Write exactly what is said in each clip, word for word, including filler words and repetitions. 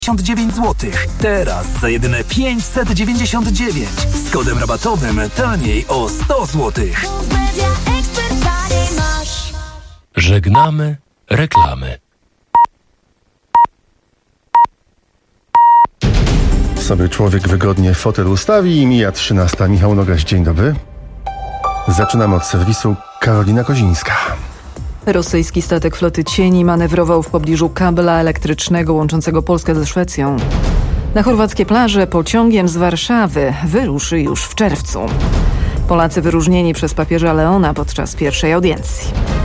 dziewięć złotych. Teraz za jedyne pięćset dziewięćdziesiąt dziewięć. Z kodem rabatowym taniej o sto złotych. Żegnamy reklamy. Sobie człowiek wygodnie fotel ustawi i mija trzynasta. Michał Nogaś, dzień dobry. Zaczynamy od serwisu. Karolina Kozińska. Rosyjski statek floty cieni manewrował w pobliżu kabla elektrycznego łączącego Polskę ze Szwecją. Na chorwackie plaże pociągiem z Warszawy wyruszy już w czerwcu. Polacy wyróżnieni przez papieża Leona podczas pierwszej audiencji.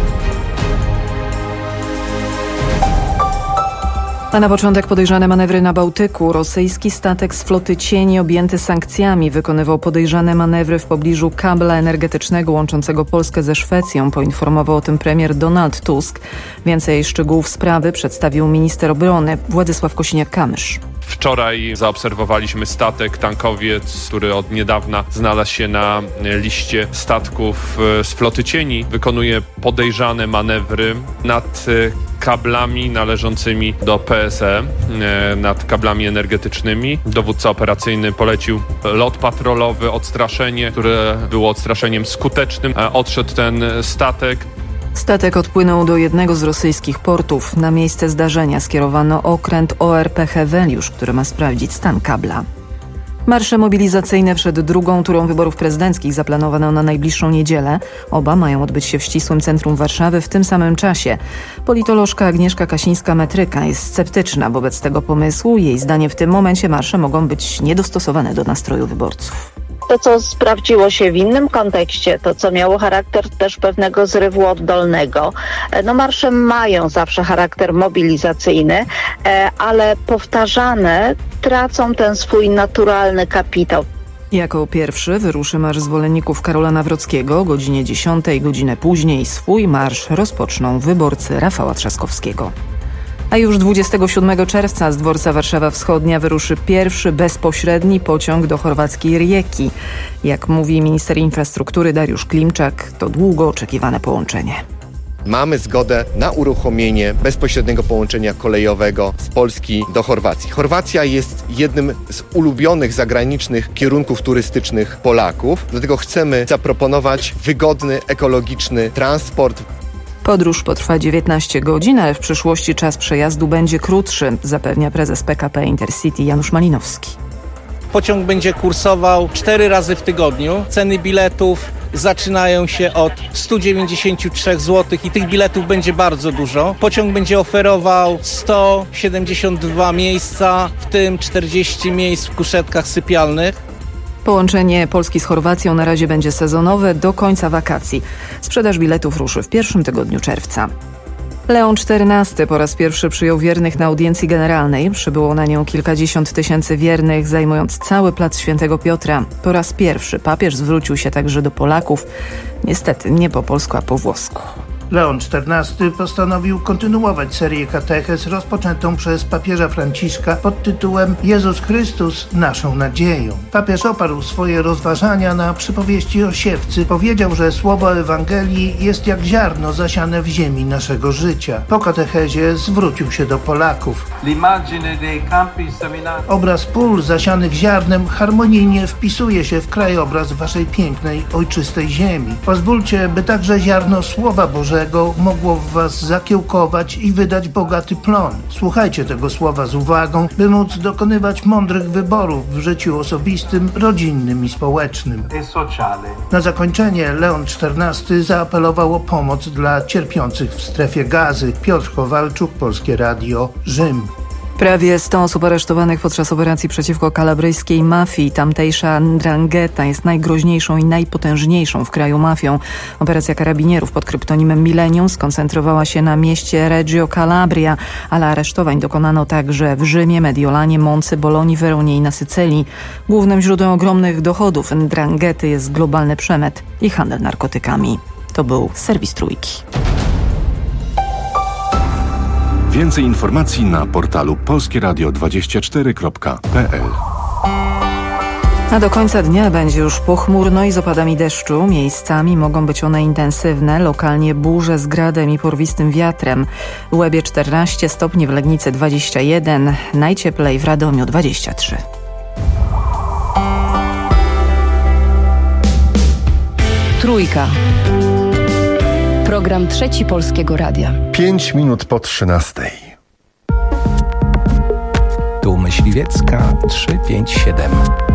A na początek podejrzane manewry na Bałtyku. Rosyjski statek z floty cieni objęty sankcjami wykonywał podejrzane manewry w pobliżu kabla energetycznego łączącego Polskę ze Szwecją, poinformował o tym premier Donald Tusk. Więcej szczegółów sprawy przedstawił minister obrony Władysław Kosiniak-Kamysz. Wczoraj zaobserwowaliśmy statek, tankowiec, który od niedawna znalazł się na liście statków z floty cieni. Wykonuje podejrzane manewry nad kablami należącymi do P S E, nad kablami energetycznymi. Dowódca operacyjny polecił lot patrolowy, odstraszenie, które było odstraszeniem skutecznym. Odszedł ten statek. Statek odpłynął do jednego z rosyjskich portów. Na miejsce zdarzenia skierowano okręt O R P Heweliusz, który ma sprawdzić stan kabla. Marsze mobilizacyjne przed drugą turą wyborów prezydenckich zaplanowano na najbliższą niedzielę. Oba mają odbyć się w ścisłym centrum Warszawy w tym samym czasie. Politolożka Agnieszka Kasińska-Metryka jest sceptyczna wobec tego pomysłu. Jej zdaniem w tym momencie marsze mogą być niedostosowane do nastroju wyborców. To, co sprawdziło się w innym kontekście, to, co miało charakter też pewnego zrywu oddolnego. No marsze mają zawsze charakter mobilizacyjny, ale powtarzane tracą ten swój naturalny kapitał. Jako pierwszy wyruszy marsz zwolenników Karola Nawrockiego. O godzinie dziesiątej, godzinę później swój marsz rozpoczną wyborcy Rafała Trzaskowskiego. A już dwudziestego siódmego czerwca z dworca Warszawa Wschodnia wyruszy pierwszy bezpośredni pociąg do chorwackiej Rijeki. Jak mówi minister infrastruktury Dariusz Klimczak, to długo oczekiwane połączenie. Mamy zgodę na uruchomienie bezpośredniego połączenia kolejowego z Polski do Chorwacji. Chorwacja jest jednym z ulubionych zagranicznych kierunków turystycznych Polaków, dlatego chcemy zaproponować wygodny, ekologiczny transport. Podróż potrwa dziewiętnaście godzin, ale w przyszłości czas przejazdu będzie krótszy, zapewnia prezes P K P Intercity Janusz Malinowski. Pociąg będzie kursował cztery razy w tygodniu. Ceny biletów zaczynają się od sto dziewięćdziesiąt trzy złotych i tych biletów będzie bardzo dużo. Pociąg będzie oferował sto siedemdziesiąt dwa miejsca, w tym czterdzieści miejsc w kuszetkach sypialnych. Połączenie Polski z Chorwacją na razie będzie sezonowe do końca wakacji. Sprzedaż biletów ruszy w pierwszym tygodniu czerwca. Leon czternasty po raz pierwszy przyjął wiernych na audiencji generalnej. Przybyło na nią kilkadziesiąt tysięcy wiernych, zajmując cały plac Świętego Piotra. Po raz pierwszy papież zwrócił się także do Polaków. Niestety nie po polsku, a po włosku. Leon czternasty postanowił kontynuować serię katechez rozpoczętą przez papieża Franciszka pod tytułem Jezus Chrystus naszą nadzieją. Papież oparł swoje rozważania na przypowieści o siewcy. Powiedział, że słowo Ewangelii jest jak ziarno zasiane w ziemi naszego życia. Po katechezie zwrócił się do Polaków. Obraz pól zasianych ziarnem harmonijnie wpisuje się w krajobraz waszej pięknej, ojczystej ziemi. Pozwólcie, by także ziarno Słowa Bożego mogło w was zakiełkować i wydać bogaty plon. Słuchajcie tego słowa z uwagą, by móc dokonywać mądrych wyborów w życiu osobistym, rodzinnym i społecznym. Na zakończenie Leon czternasty zaapelował o pomoc dla cierpiących w strefie Gazy. Piotr Kowalczuk, Polskie Radio, Rzym. Prawie sto osób aresztowanych podczas operacji przeciwko kalabryjskiej mafii. Tamtejsza 'Ndrangheta jest najgroźniejszą i najpotężniejszą w kraju mafią. Operacja karabinierów pod kryptonimem Millennium skoncentrowała się na mieście Reggio Calabria, ale aresztowań dokonano także w Rzymie, Mediolanie, Moncy, Bolonii, Weronie i na Sycylii. Głównym źródłem ogromnych dochodów 'Ndranghety jest globalny przemyt i handel narkotykami. To był serwis Trójki. Więcej informacji na portalu polskieradio dwadzieścia cztery kropka p l. A do końca dnia będzie już pochmurno i z opadami deszczu. Miejscami mogą być one intensywne, lokalnie burze z gradem i porwistym wiatrem. W Łebie czternaście stopni, w Legnicy dwadzieścia jeden, najcieplej w Radomiu dwadzieścia trzy. Trójka. Program Trzeci Polskiego Radia. Pięć minut po trzynastej. Tu Myśliwiecka trzysta pięćdziesiąt siedem.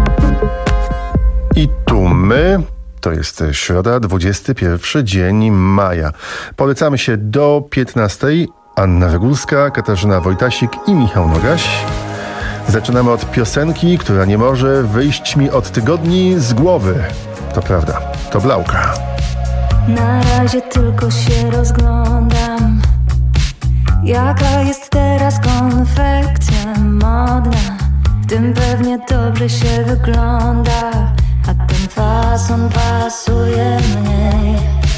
I tu my, to jest środa, dwudziesty pierwszy dzień maja. Polecamy się do piętnastej. Anna Wygólska, Katarzyna Wojtasik i Michał Nogaś. Zaczynamy od piosenki, która nie może wyjść mi od tygodni z głowy. To prawda, to Blauka. Na razie tylko się rozglądam, jaka jest teraz konfekcja modna. W tym pewnie dobrze się wygląda, a ten fason pasuje mniej.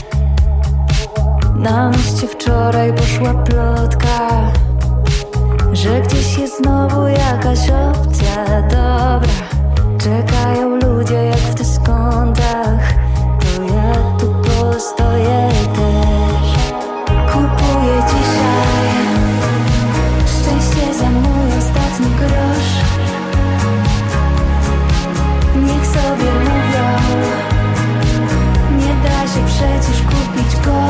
Na mieście wczoraj poszła plotka, że gdzieś jest znowu jakaś opcja dobra. Czekają ludzie jak w dyskontach, to ja tu postoję też. Kupuję dzisiaj szczęście za mój ostatni grosz. Niech sobie mówią, nie da się przecież kupić go.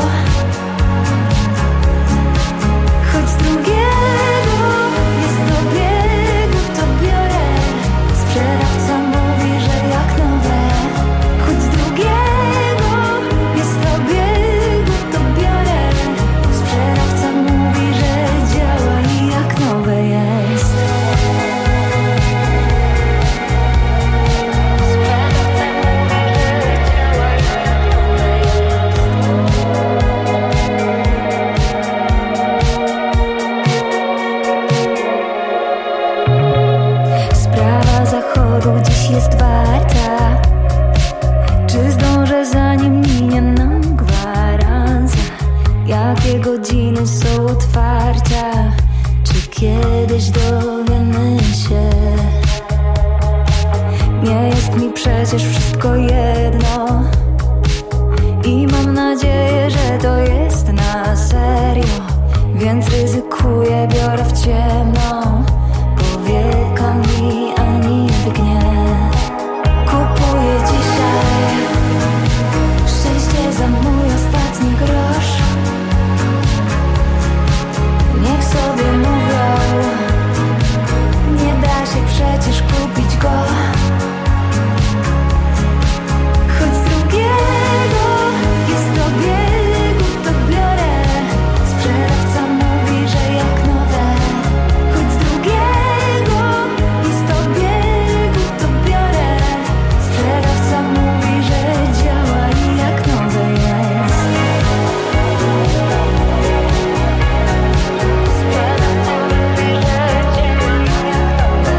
Choć z drugiego jest do biegu, to biorę. Sprzedawca mówi, że jak nowe. Choć z drugiego jest do biegu, to biorę. Sprzedawca mówi, że działa i jak nowe jest. Sprawa zachodu dziś jest warta. Czy zdążę zanim minie nam gwarancja? Jakie godziny są otwarcia? Czy kiedyś dowiemy się? Nie jest mi przecież wszystko jedno i mam nadzieję, że to jest na serio. Więc ryzykuję, biorę w ciemno. Powieka mi ani drgnie. Kupuję dzisiaj szczęście za mój ostatni grosz. Niech sobie mówią, nie da się przecież kupić go. Choć z drugiego jest do biegu, to biorę. Sprzedawca mówi, że jak nowe. Choć z drugiego jest do biegu, to biorę. Sprzedawca mówi, że działa i jak nowe jest. Sprzedawca mówi, że działa i jak nowe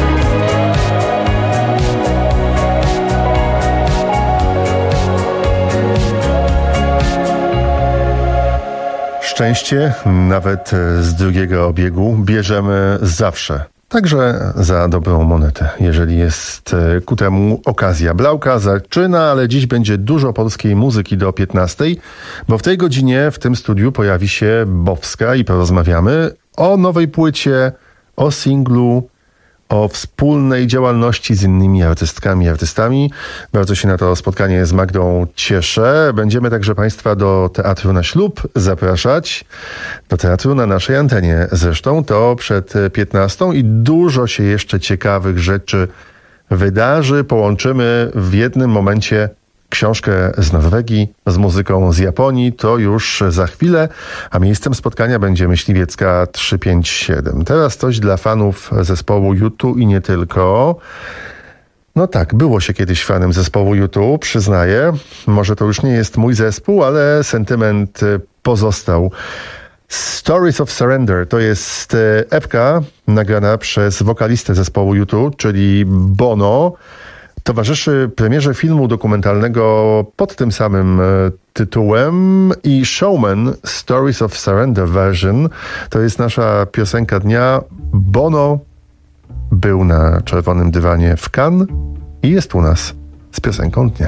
Szczęście, nawet z drugiego obiegu, bierzemy zawsze. Także za dobrą monetę, jeżeli jest ku temu okazja. Blauka zaczyna, ale dziś będzie dużo polskiej muzyki do piętnastej, bo w tej godzinie w tym studiu pojawi się Bowska i porozmawiamy o nowej płycie, o singlu, o wspólnej działalności z innymi artystkami i artystami. Bardzo się na to spotkanie z Magdą cieszę. Będziemy także Państwa do Teatru na Ślub zapraszać. Do teatru na naszej antenie. Zresztą to przed piętnastą i dużo się jeszcze ciekawych rzeczy wydarzy. Połączymy w jednym momencie książkę z Norwegii z muzyką z Japonii. To już za chwilę, a miejscem spotkania będzie Myśliwiecka trzysta pięćdziesiąt siedem. Teraz coś dla fanów zespołu U dwa i nie tylko. No tak, było się kiedyś fanem zespołu U dwa, przyznaję. Może to już nie jest mój zespół, ale sentyment pozostał. Stories of Surrender to jest epka nagrana przez wokalistę zespołu U dwa, czyli Bono. Towarzyszy premierze filmu dokumentalnego pod tym samym tytułem i Showman Stories of Surrender Version to jest nasza piosenka dnia. Bono był na czerwonym dywanie w Cannes i jest u nas z piosenką dnia.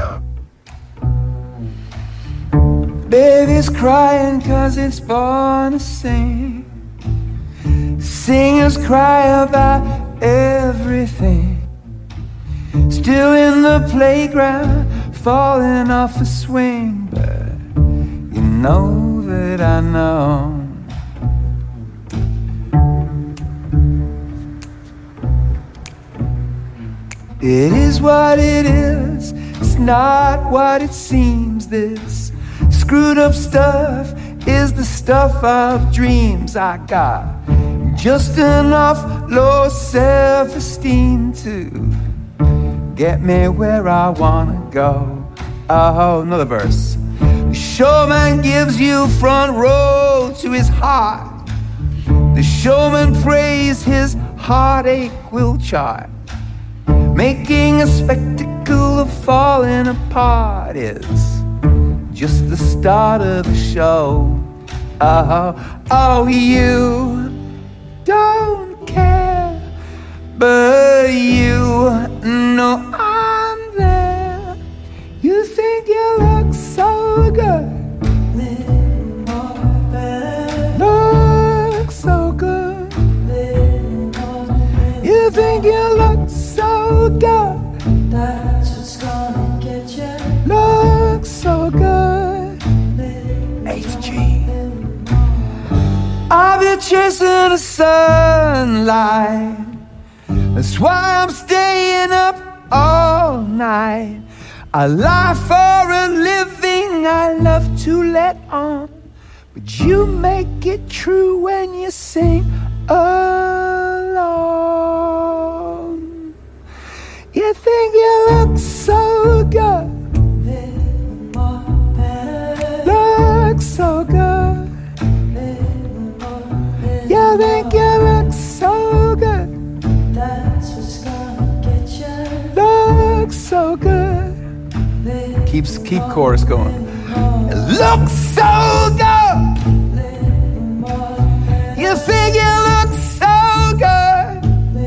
Baby's crying 'cause it's born to sing. Singers cry about everything. Still in the playground, falling off a swing, but you know that I know. It is what it is, it's not what it seems. This screwed up stuff is the stuff of dreams. I got just enough low self-esteem to get me where I wanna go. Oh, another verse. The showman gives you front row to his heart. The showman prays his heartache will chart. Making a spectacle of falling apart is just the start of the show. Oh, oh, you don't care, but you know I'm there. You think you look so good, look so good. You think you look so good, that's what's gonna get you. Look so good, H G. I've been chasing the sunlight. That's why I'm staying up all night. I lie for a living, I love to let on. But you make it true when you sing along. You think you look so good, look so good. You think you look so good, that's what's gonna get you. Look so good. Keeps keep chorus going. Look so good. You think you look so good.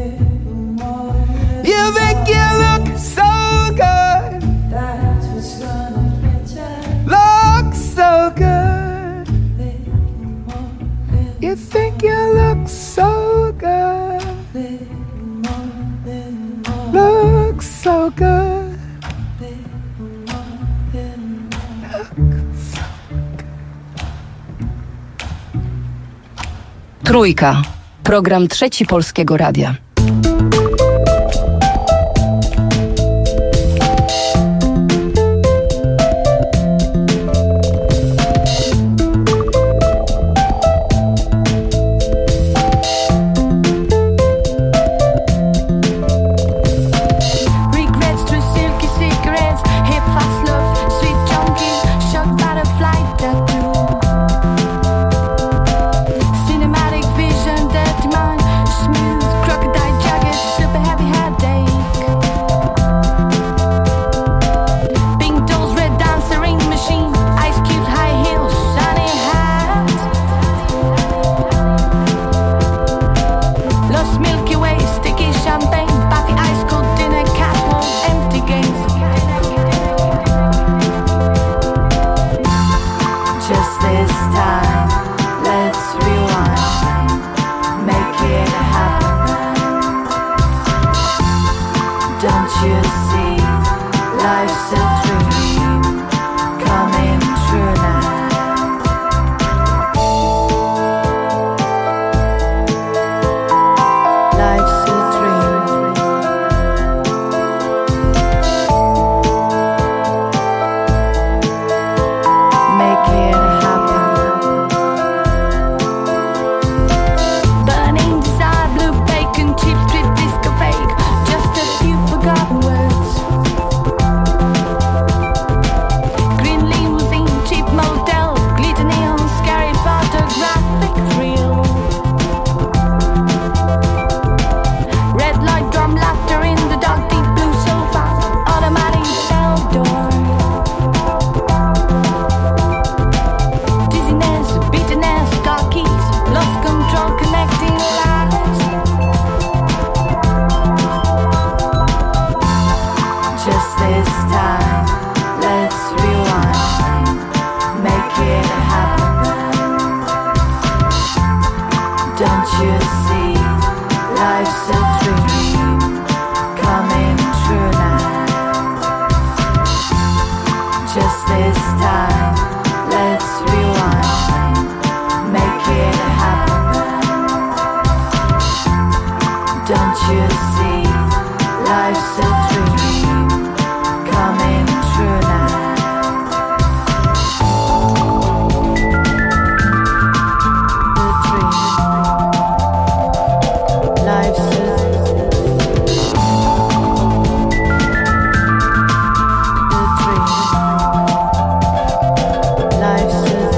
You think you look so good. That's what's gonna get you. Look so good. You think you look so good. Look so good. Trójka. Program Trzeci Polskiego Radia. Burning desire, blue bacon, cheap street disco fake. Just a few forgotten words. Don't you see, life's a dream coming true now. The dream, life's a The dream, life's a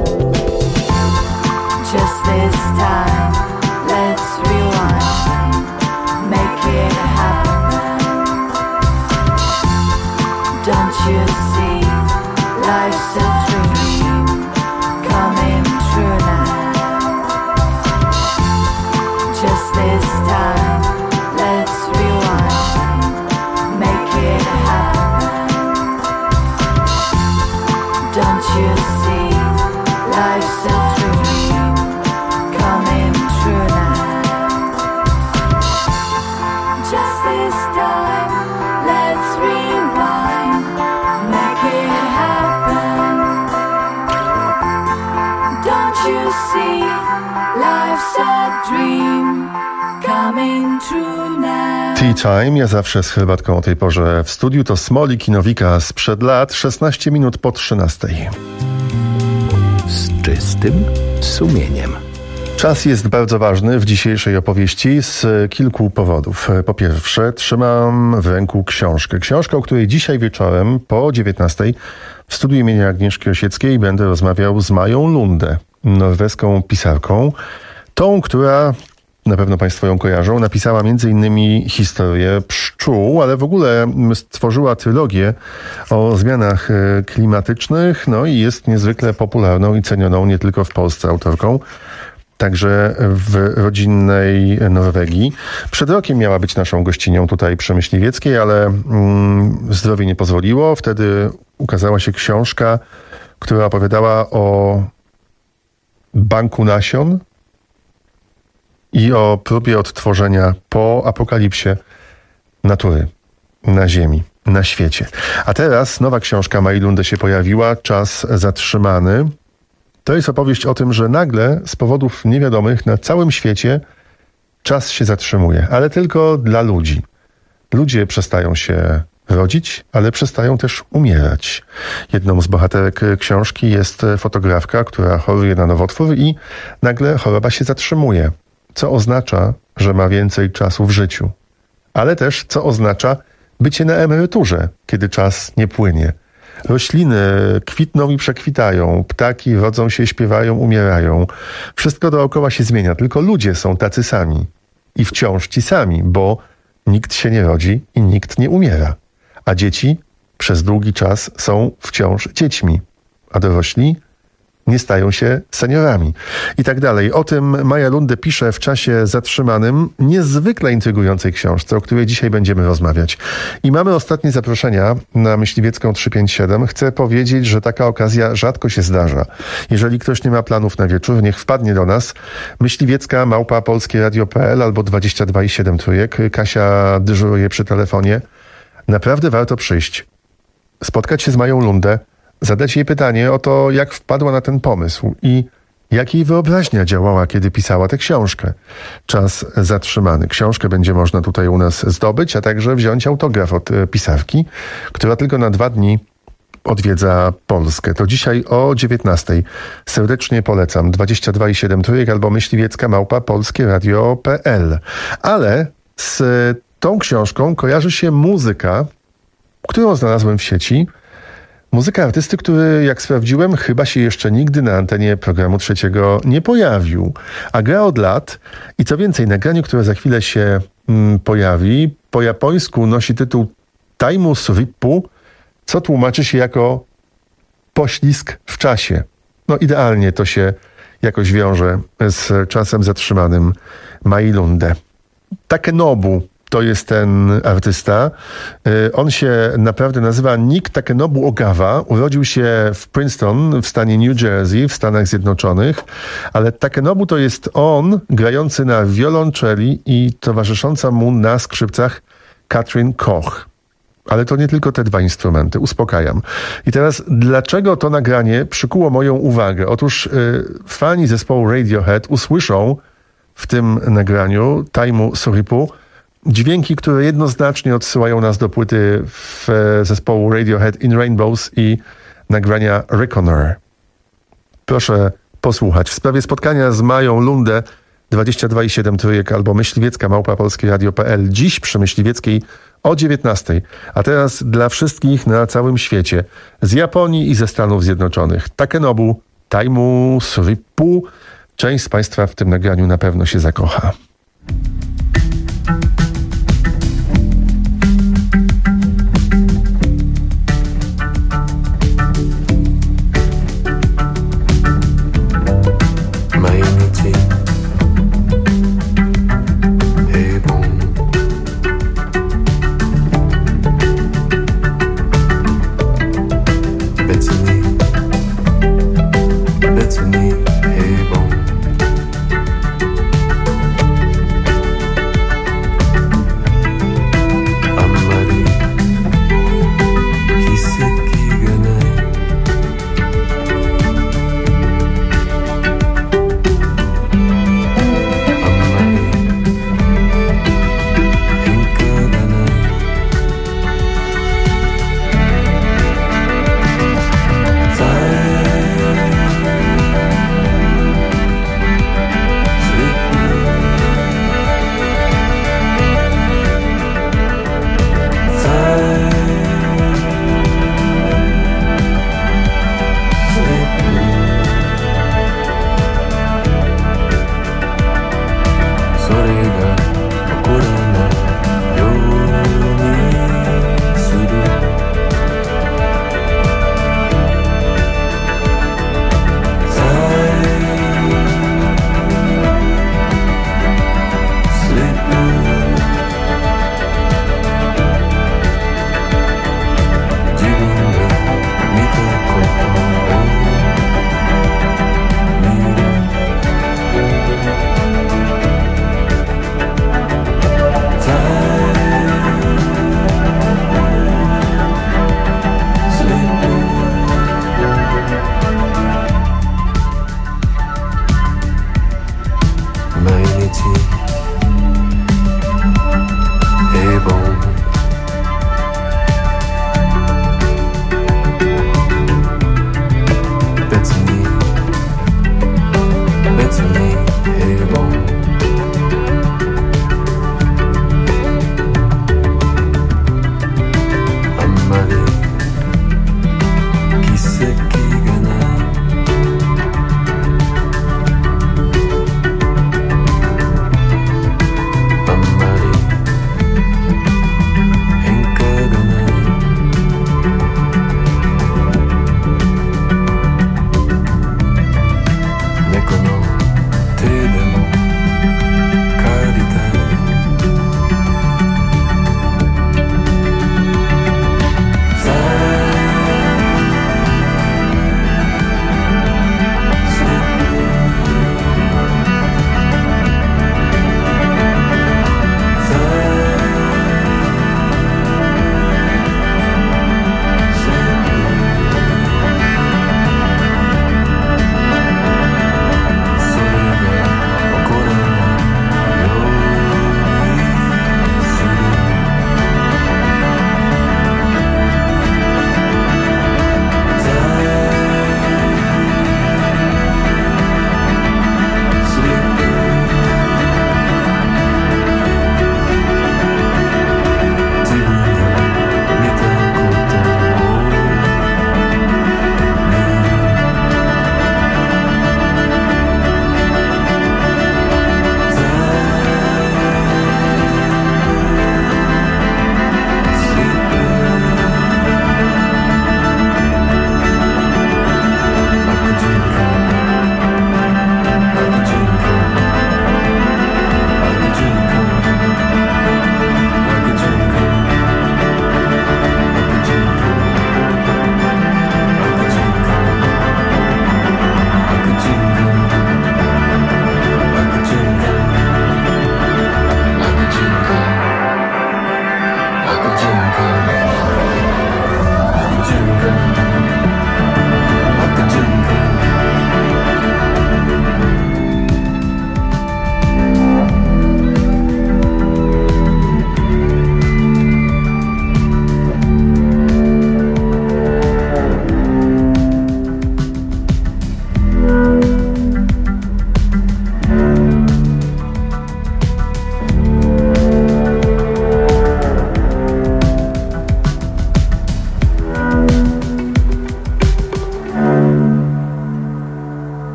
just this time, let's rewind, make it happen. Don't you see, life's a dream coming true now. Just this time, let's rewind, make it happen. Don't you see, life's a dream coming true now. Just this time, let's rewind, make it happen. Don't you see, life's a dream coming true now. Tea Time, ja zawsze z herbatką o tej porze w studiu. To Smolik i Nowika sprzed lat, szesnaście minut po trzynastej. Z czystym sumieniem. Czas jest bardzo ważny w dzisiejszej opowieści z kilku powodów. Po pierwsze, trzymam w ręku książkę. Książkę, o której dzisiaj wieczorem po dziewiętnastej w studiu imienia Agnieszki Osieckiej będę rozmawiał z Mają Lundę, norweską pisarką. Tą, która, na pewno Państwo ją kojarzą, napisała między innymi historię pszczół, ale w ogóle stworzyła trylogię o zmianach klimatycznych, no i jest niezwykle popularną i cenioną nie tylko w Polsce autorką, także w rodzinnej Norwegii. Przed rokiem miała być naszą gościnią tutaj przy Myśliwieckiej, ale mm, zdrowie nie pozwoliło. Wtedy ukazała się książka, która opowiadała o banku nasion i o próbie odtworzenia po apokalipsie natury na Ziemi, na świecie. A teraz nowa książka Mai Lunde się pojawiła, Czas zatrzymany. To jest opowieść o tym, że nagle z powodów niewiadomych na całym świecie czas się zatrzymuje, ale tylko dla ludzi. Ludzie przestają się rodzić, ale przestają też umierać. Jedną z bohaterek książki jest fotografka, która choruje na nowotwór i nagle choroba się zatrzymuje, co oznacza, że ma więcej czasu w życiu. Ale też co oznacza bycie na emeryturze, kiedy czas nie płynie. Rośliny kwitną i przekwitają, ptaki rodzą się, śpiewają, umierają. Wszystko dookoła się zmienia, tylko ludzie są tacy sami. I wciąż ci sami, bo nikt się nie rodzi i nikt nie umiera. A dzieci przez długi czas są wciąż dziećmi, a dorośli nie stają się seniorami. I tak dalej. O tym Maja Lunde pisze w Czasie zatrzymanym, niezwykle intrygującej książce, o której dzisiaj będziemy rozmawiać. I mamy ostatnie zaproszenia na Myśliwiecką trzysta pięćdziesiąt siedem. Chcę powiedzieć, że taka okazja rzadko się zdarza. Jeżeli ktoś nie ma planów na wieczór, niech wpadnie do nas. Myśliwiecka małpa polskie radio kropka p l albo dwadzieścia dwa i siedem trójek. Kasia dyżuruje przy telefonie. Naprawdę warto przyjść. Spotkać się z Mają Lundę, zadać jej pytanie o to, jak wpadła na ten pomysł i jak jej wyobraźnia działała, kiedy pisała tę książkę. Czas zatrzymany. Książkę będzie można tutaj u nas zdobyć, a także wziąć autograf od pisarki, która tylko na dwa dni odwiedza Polskę. To dzisiaj o dziewiętnastej. Serdecznie polecam. dwadzieścia dwa i siedem trójek albo myśliwiecka małpa polskie radio kropka p l. Ale z tą książką kojarzy się muzyka, którą znalazłem w sieci. Muzyka artysty, który, jak sprawdziłem, chyba się jeszcze nigdy na antenie programu trzeciego nie pojawił. A gra od lat i co więcej, nagranie, które za chwilę się mm, pojawi, po japońsku nosi tytuł Taimus Rippu, co tłumaczy się jako poślizg w czasie. No idealnie to się jakoś wiąże z czasem zatrzymanym Mai Lunde. Takenobu to jest ten artysta. On się naprawdę nazywa Nick Takenobu Ogawa. Urodził się w Princeton w stanie New Jersey w Stanach Zjednoczonych, ale Takenobu to jest on grający na wiolonczeli i towarzysząca mu na skrzypcach Katrin Koch. Ale to nie tylko te dwa instrumenty, uspokajam. I teraz, dlaczego to nagranie przykuło moją uwagę? Otóż yy, fani zespołu Radiohead usłyszą w tym nagraniu Taimu Suripu. Dźwięki, które jednoznacznie odsyłają nas do płyty w zespołu Radiohead In Rainbows i nagrania Reckoner. Proszę posłuchać. W sprawie spotkania z Mają Lundę dwadzieścia dwa i siedem trójek albo myśliwiecka małpa polskie radio kropka p l. Dziś przy Myśliwieckiej o dziewiętnastej. A teraz dla wszystkich na całym świecie, z Japonii i ze Stanów Zjednoczonych. Takenobu Taimu Suripu. Część z Państwa w tym nagraniu na pewno się zakocha. Bethany, hey bon.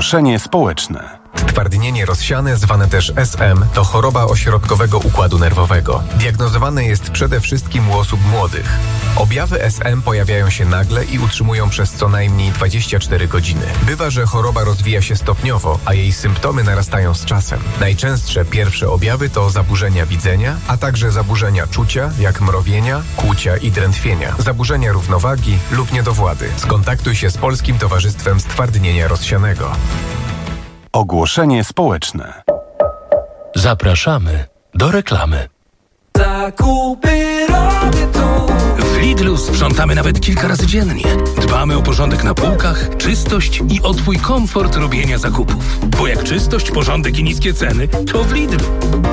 Ogłoszenie społeczne. Stwardnienie rozsiane, zwane też S M, to choroba ośrodkowego układu nerwowego. Diagnozowane jest przede wszystkim u osób młodych. Objawy S M pojawiają się nagle i utrzymują przez co najmniej dwadzieścia cztery godziny. Bywa, że choroba rozwija się stopniowo, a jej symptomy narastają z czasem. Najczęstsze pierwsze objawy to zaburzenia widzenia, a także zaburzenia czucia, jak mrowienia, kłucia i drętwienia, zaburzenia równowagi lub niedowłady. Skontaktuj się z Polskim Towarzystwem Stwardnienia Rozsianego. Ogłoszenie społeczne. Zapraszamy do reklamy. Zakupy robię tu. W Lidlu sprzątamy nawet kilka razy dziennie. Dbamy o porządek na półkach, czystość i o Twój komfort robienia zakupów. Bo jak czystość, porządek i niskie ceny, to w Lidlu.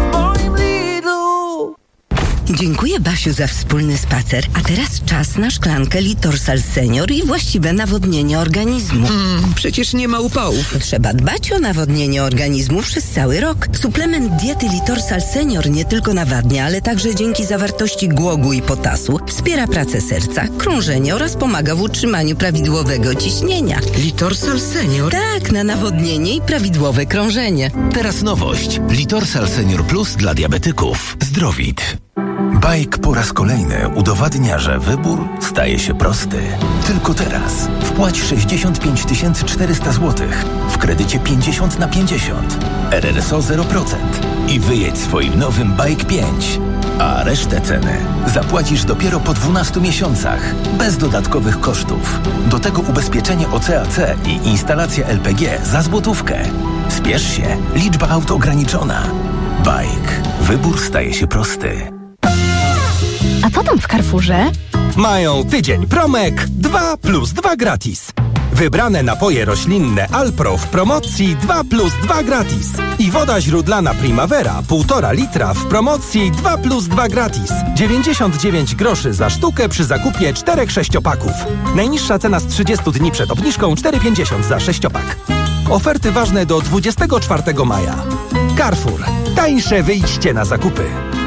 Dziękuję, Basiu, za wspólny spacer. A teraz czas na szklankę Litorsal Senior i właściwe nawodnienie organizmu. Mm, przecież nie ma upałów. Trzeba dbać o nawodnienie organizmu przez cały rok. Suplement diety Litorsal Senior nie tylko nawadnia, ale także dzięki zawartości głogu i potasu wspiera pracę serca, krążenie oraz pomaga w utrzymaniu prawidłowego ciśnienia. Litorsal Senior? Tak, na nawodnienie i prawidłowe krążenie. Teraz nowość. Litorsal Senior Plus dla diabetyków. Zdrowit. Bajk po raz kolejny udowadnia, że wybór staje się prosty. Tylko teraz wpłać sześćdziesiąt pięć tysięcy czterysta złotych w kredycie pięćdziesiąt na pięćdziesiąt, R R S O zero procent i wyjedź swoim nowym Bajk pięć. A resztę ceny zapłacisz dopiero po dwunastu miesiącach, bez dodatkowych kosztów. Do tego ubezpieczenie O C A C i instalacja L P G za złotówkę. Spiesz się, liczba aut ograniczona. Bajk. Wybór staje się prosty. A co tam w Carrefourze? Mają tydzień promek dwa plus dwa gratis. Wybrane napoje roślinne Alpro w promocji dwa plus dwa gratis. I woda źródlana Primavera półtora litra w promocji dwa plus dwa gratis. dziewięćdziesiąt dziewięć groszy za sztukę przy zakupie czterech sześciopaków. Najniższa cena z trzydziestu dni przed obniżką cztery pięćdziesiąt za sześciopak. Oferty ważne do dwudziestego czwartego maja. Carrefour. Tańsze wyjście na zakupy.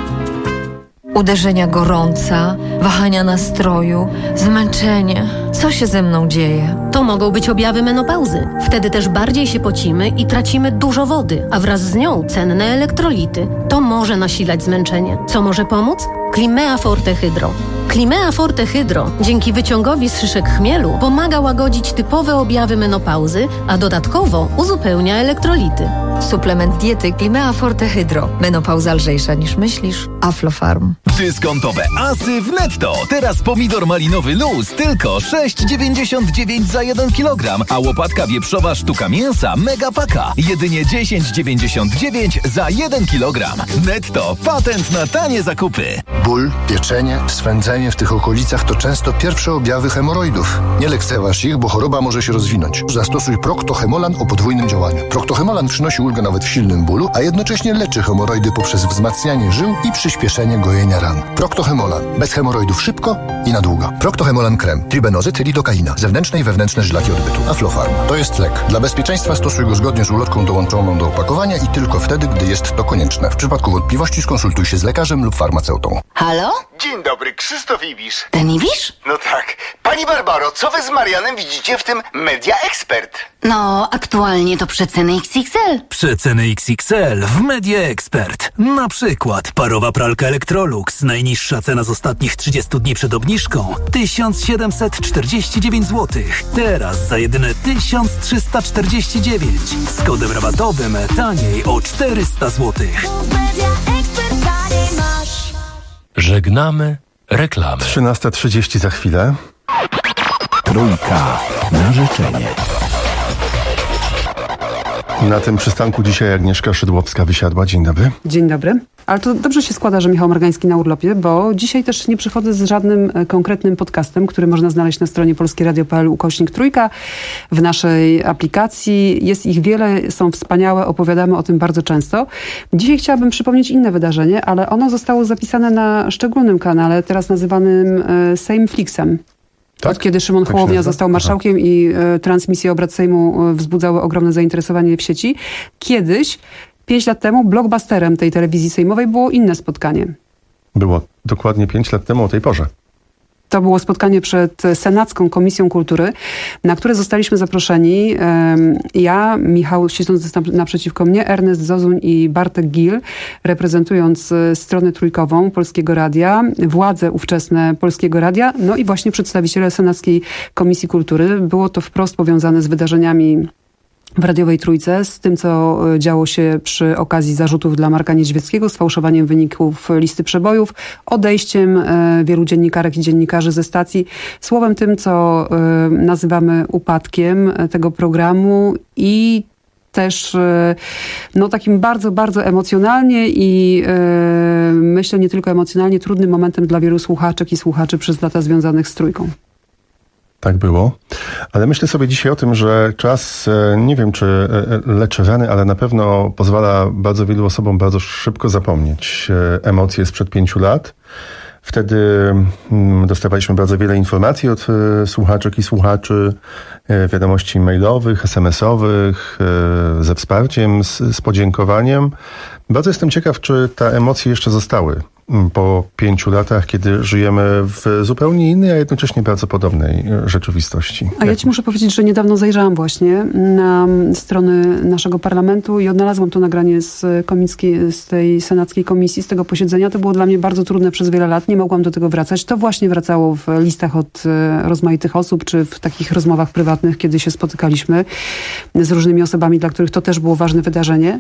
Uderzenia gorąca, wahania nastroju, zmęczenie. Co się ze mną dzieje? To mogą być objawy menopauzy. Wtedy też bardziej się pocimy i tracimy dużo wody, a wraz z nią cenne elektrolity. To może nasilać zmęczenie. Co może pomóc? Climea Forte Hydro. Climea Forte Hydro dzięki wyciągowi z szyszek chmielu pomaga łagodzić typowe objawy menopauzy, a dodatkowo uzupełnia elektrolity. Suplement diety Climea Forte Hydro. Menopauza lżejsza niż myślisz. Aflofarm. Dyskontowe asy w Netto. Teraz pomidor malinowy luz tylko sześć dziewięćdziesiąt dziewięć za jeden kilogram, a łopatka wieprzowa sztuka mięsa mega paka jedynie dziesięć dziewięćdziesiąt dziewięć za jeden kilogram. Netto. Patent na tanie zakupy. Ból, pieczenie, swędzenie w tych okolicach to często pierwsze objawy hemoroidów. Nie lekceważ ich, bo choroba może się rozwinąć. Zastosuj Procto-Hemolan o podwójnym działaniu. Procto-Hemolan przynosi ulgę nawet w silnym bólu, a jednocześnie leczy hemoroidy poprzez wzmacnianie żył i przyspieszenie gojenia ran. Procto-Hemolan. Bez hemoroidów szybko i na długo. Procto-Hemolan krem. Tribenozyt, lidokaina. Zewnętrzne i wewnętrzne żylaki odbytu. Aflofarm. To jest lek. Dla bezpieczeństwa stosuj go zgodnie z ulotką dołączoną do opakowania i tylko wtedy, gdy jest to konieczne. W przypadku wątpliwości skonsultuj się z lekarzem lub farmaceutą. Halo? Dzień dobry, Krzysztof Ibisz. Ten Ibisz? No tak. Pani Barbaro, co wy z Marianem widzicie w tym Media Expert? No, aktualnie to przeceny X X L. Przeceny X X L w Media Expert. Na przykład parowa pralka Electrolux. Najniższa cena z ostatnich trzydziestu dni przed obniżką tysiąc siedemset czterdzieści dziewięć złotych. Teraz za jedyne tysiąc trzysta czterdzieści dziewięć. Z kodem rabatowym taniej o czterysta złotych. Żegnamy reklamy. trzynasta trzydzieści za chwilę. Trójka na życzenie. Na tym przystanku dzisiaj Agnieszka Szydłowska wysiadła. Dzień dobry. Dzień dobry. Ale to dobrze się składa, że Michał Margański na urlopie, bo dzisiaj też nie przychodzę z żadnym konkretnym podcastem, który można znaleźć na stronie polskieradio kropka p l ukośnik trójka. W naszej aplikacji jest ich wiele, są wspaniałe, opowiadamy o tym bardzo często. Dzisiaj chciałabym przypomnieć inne wydarzenie, ale ono zostało zapisane na szczególnym kanale, teraz nazywanym Sejmflixem. Tak? Od kiedy Szymon tak Hołownia został marszałkiem Aha. i e, transmisje obrad Sejmu e, wzbudzały ogromne zainteresowanie w sieci. Kiedyś, pięć lat temu, blockbusterem tej telewizji sejmowej było inne spotkanie. Było dokładnie pięć lat temu o tej porze. To było spotkanie przed Senacką Komisją Kultury, na które zostaliśmy zaproszeni. Ja, Michał siedzący naprzeciwko mnie, Ernest Zozuń i Bartek Gil, reprezentując stronę trójkową Polskiego Radia, władze ówczesne Polskiego Radia, no i właśnie przedstawiciele Senackiej Komisji Kultury. Było to wprost powiązane z wydarzeniami w radiowej Trójce, z tym, co działo się przy okazji zarzutów dla Marka Niedźwieckiego, z fałszowaniem wyników listy przebojów, odejściem e, wielu dziennikarek i dziennikarzy ze stacji, słowem tym, co e, nazywamy upadkiem tego programu i też e, no, takim bardzo, bardzo emocjonalnie i e, myślę nie tylko emocjonalnie trudnym momentem dla wielu słuchaczek i słuchaczy przez lata związanych z Trójką. Tak było, ale myślę sobie dzisiaj o tym, że czas, nie wiem czy leczy rany, ale na pewno pozwala bardzo wielu osobom bardzo szybko zapomnieć emocje sprzed pięciu lat. Wtedy dostawaliśmy bardzo wiele informacji od słuchaczek i słuchaczy, wiadomości mailowych, es em esowych, ze wsparciem, z, z podziękowaniem. Bardzo jestem ciekaw, czy te emocje jeszcze zostały po pięciu latach, kiedy żyjemy w zupełnie innej, a jednocześnie bardzo podobnej rzeczywistości. A ja ci muszę powiedzieć, że niedawno zajrzałam właśnie na strony naszego parlamentu i odnalazłam to nagranie z, komickiej, z tej senackiej komisji, z tego posiedzenia. To było dla mnie bardzo trudne przez wiele lat. Nie mogłam do tego wracać. To właśnie wracało w listach od rozmaitych osób, czy w takich rozmowach prywatnych, kiedy się spotykaliśmy z różnymi osobami, dla których to też było ważne wydarzenie.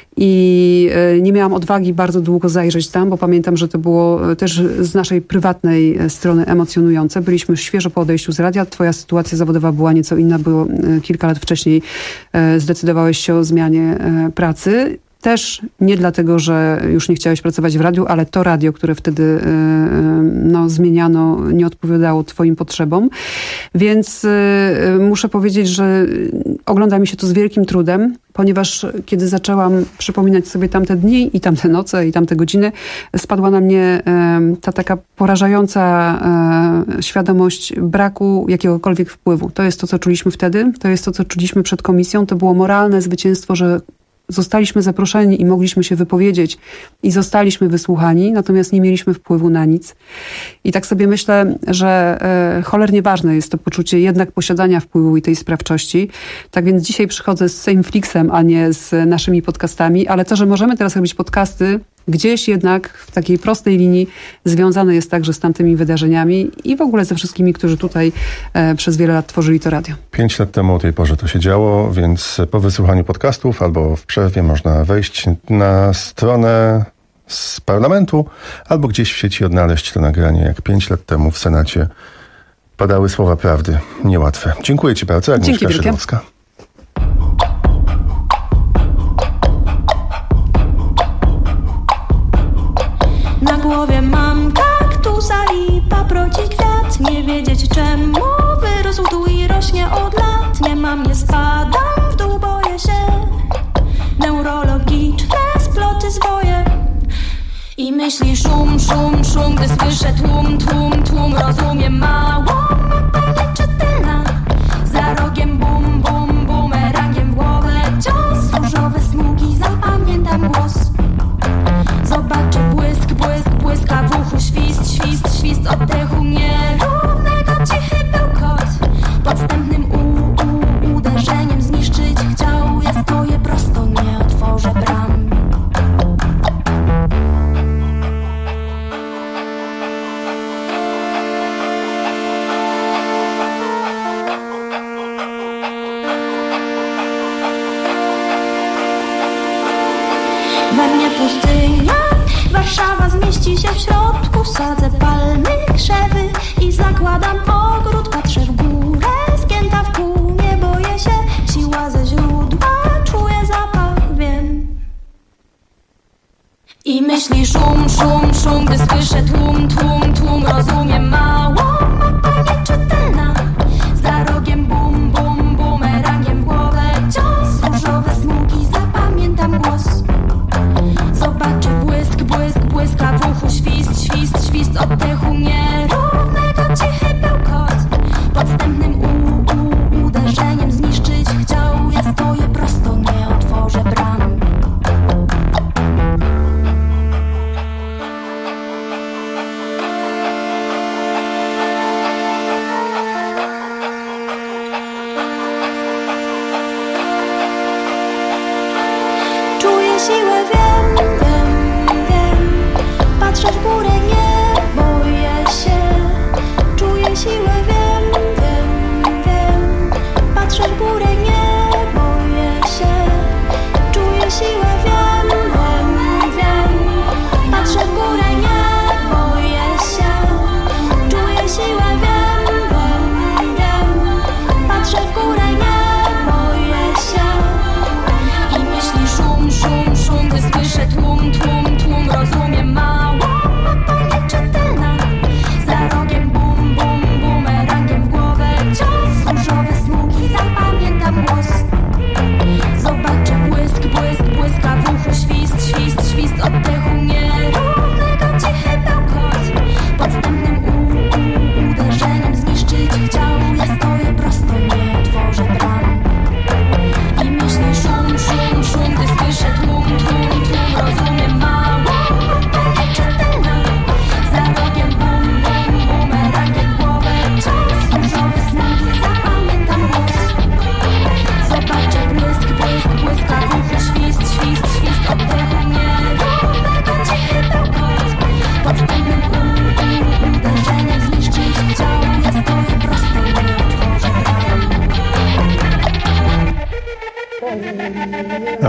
I nie miałam odwagi bardzo długo zajrzeć tam, bo pamiętam, że to było też z naszej prywatnej strony emocjonujące. Byliśmy świeżo po odejściu z radia. Twoja sytuacja zawodowa była nieco inna, bo kilka lat wcześniej zdecydowałeś się o zmianie pracy. Też nie dlatego, że już nie chciałeś pracować w radiu, ale to radio, które wtedy no, zmieniano, nie odpowiadało twoim potrzebom. Więc muszę powiedzieć, że ogląda mi się to z wielkim trudem, ponieważ kiedy zaczęłam przypominać sobie tamte dni i tamte noce i tamte godziny, spadła na mnie ta taka porażająca świadomość braku jakiegokolwiek wpływu. To jest to, co czuliśmy wtedy, to jest to, co czuliśmy przed komisją. To było moralne zwycięstwo, że zostaliśmy zaproszeni i mogliśmy się wypowiedzieć i zostaliśmy wysłuchani, natomiast nie mieliśmy wpływu na nic. I tak sobie myślę, że e, cholernie ważne jest to poczucie jednak posiadania wpływu i tej sprawczości. Tak więc dzisiaj przychodzę z Sejmflixem, a nie z naszymi podcastami, ale to, że możemy teraz robić podcasty, gdzieś jednak w takiej prostej linii związane jest także z tamtymi wydarzeniami i w ogóle ze wszystkimi, którzy tutaj e, przez wiele lat tworzyli to radio. Pięć lat temu o tej porze to się działo, więc po wysłuchaniu podcastów albo w przerwie można wejść na stronę z parlamentu albo gdzieś w sieci odnaleźć to nagranie, jak pięć lat temu w Senacie padały słowa prawdy. Niełatwe. Dziękuję ci bardzo. Agnieszka Szydłowska. Na głowie mam kaktusa i paproci kwiat. Nie wiedzieć czemu wyrósł tu i rośnie od lat. Nie mam, nie spadam w dół, boję się. Neurologiczne sploty zwoje. I myśli szum, szum, szum, gdy słyszę tłum, tłum, tłum. Rozumiem małą mapę czytelna. Za rogiem bum, bum, bumerangiem w głowę cios. Różowe smugi, zapamiętam głos. Zobaczę błysk, błysk, błysk, a w uchu świst, świst, świst oddechu nierównego, cichy bełkot. Podstępnym u, u, uderzeniem zniszczyć chciał. Ja stoję prosto, nie otworzę bram. We mnie pustynia, Warszawa zmieści się w środku. Sadzę palmy, krzewy i zakładam ogród. Patrzę w górę, zgięta w pół, nie boję się. Siła ze źródła, czuję zapach, wiem. I myśli szum, szum, szum, gdy słyszę tłum, tłum, tłum. Rozumiem małą mapę nieczytelna. Za rogiem bum, bum, bumerangiem w głowę cios. Różowe smugi, zapamiętam głos. Zobaczę błysk, błysk, błysk, a w uchu świst, świst, świst oddechu nierównego, cichy bełkot. Podstępnym u, u, uderzeniem zniszczyć chciał. Ja stoję prosto, nie otworzę bram.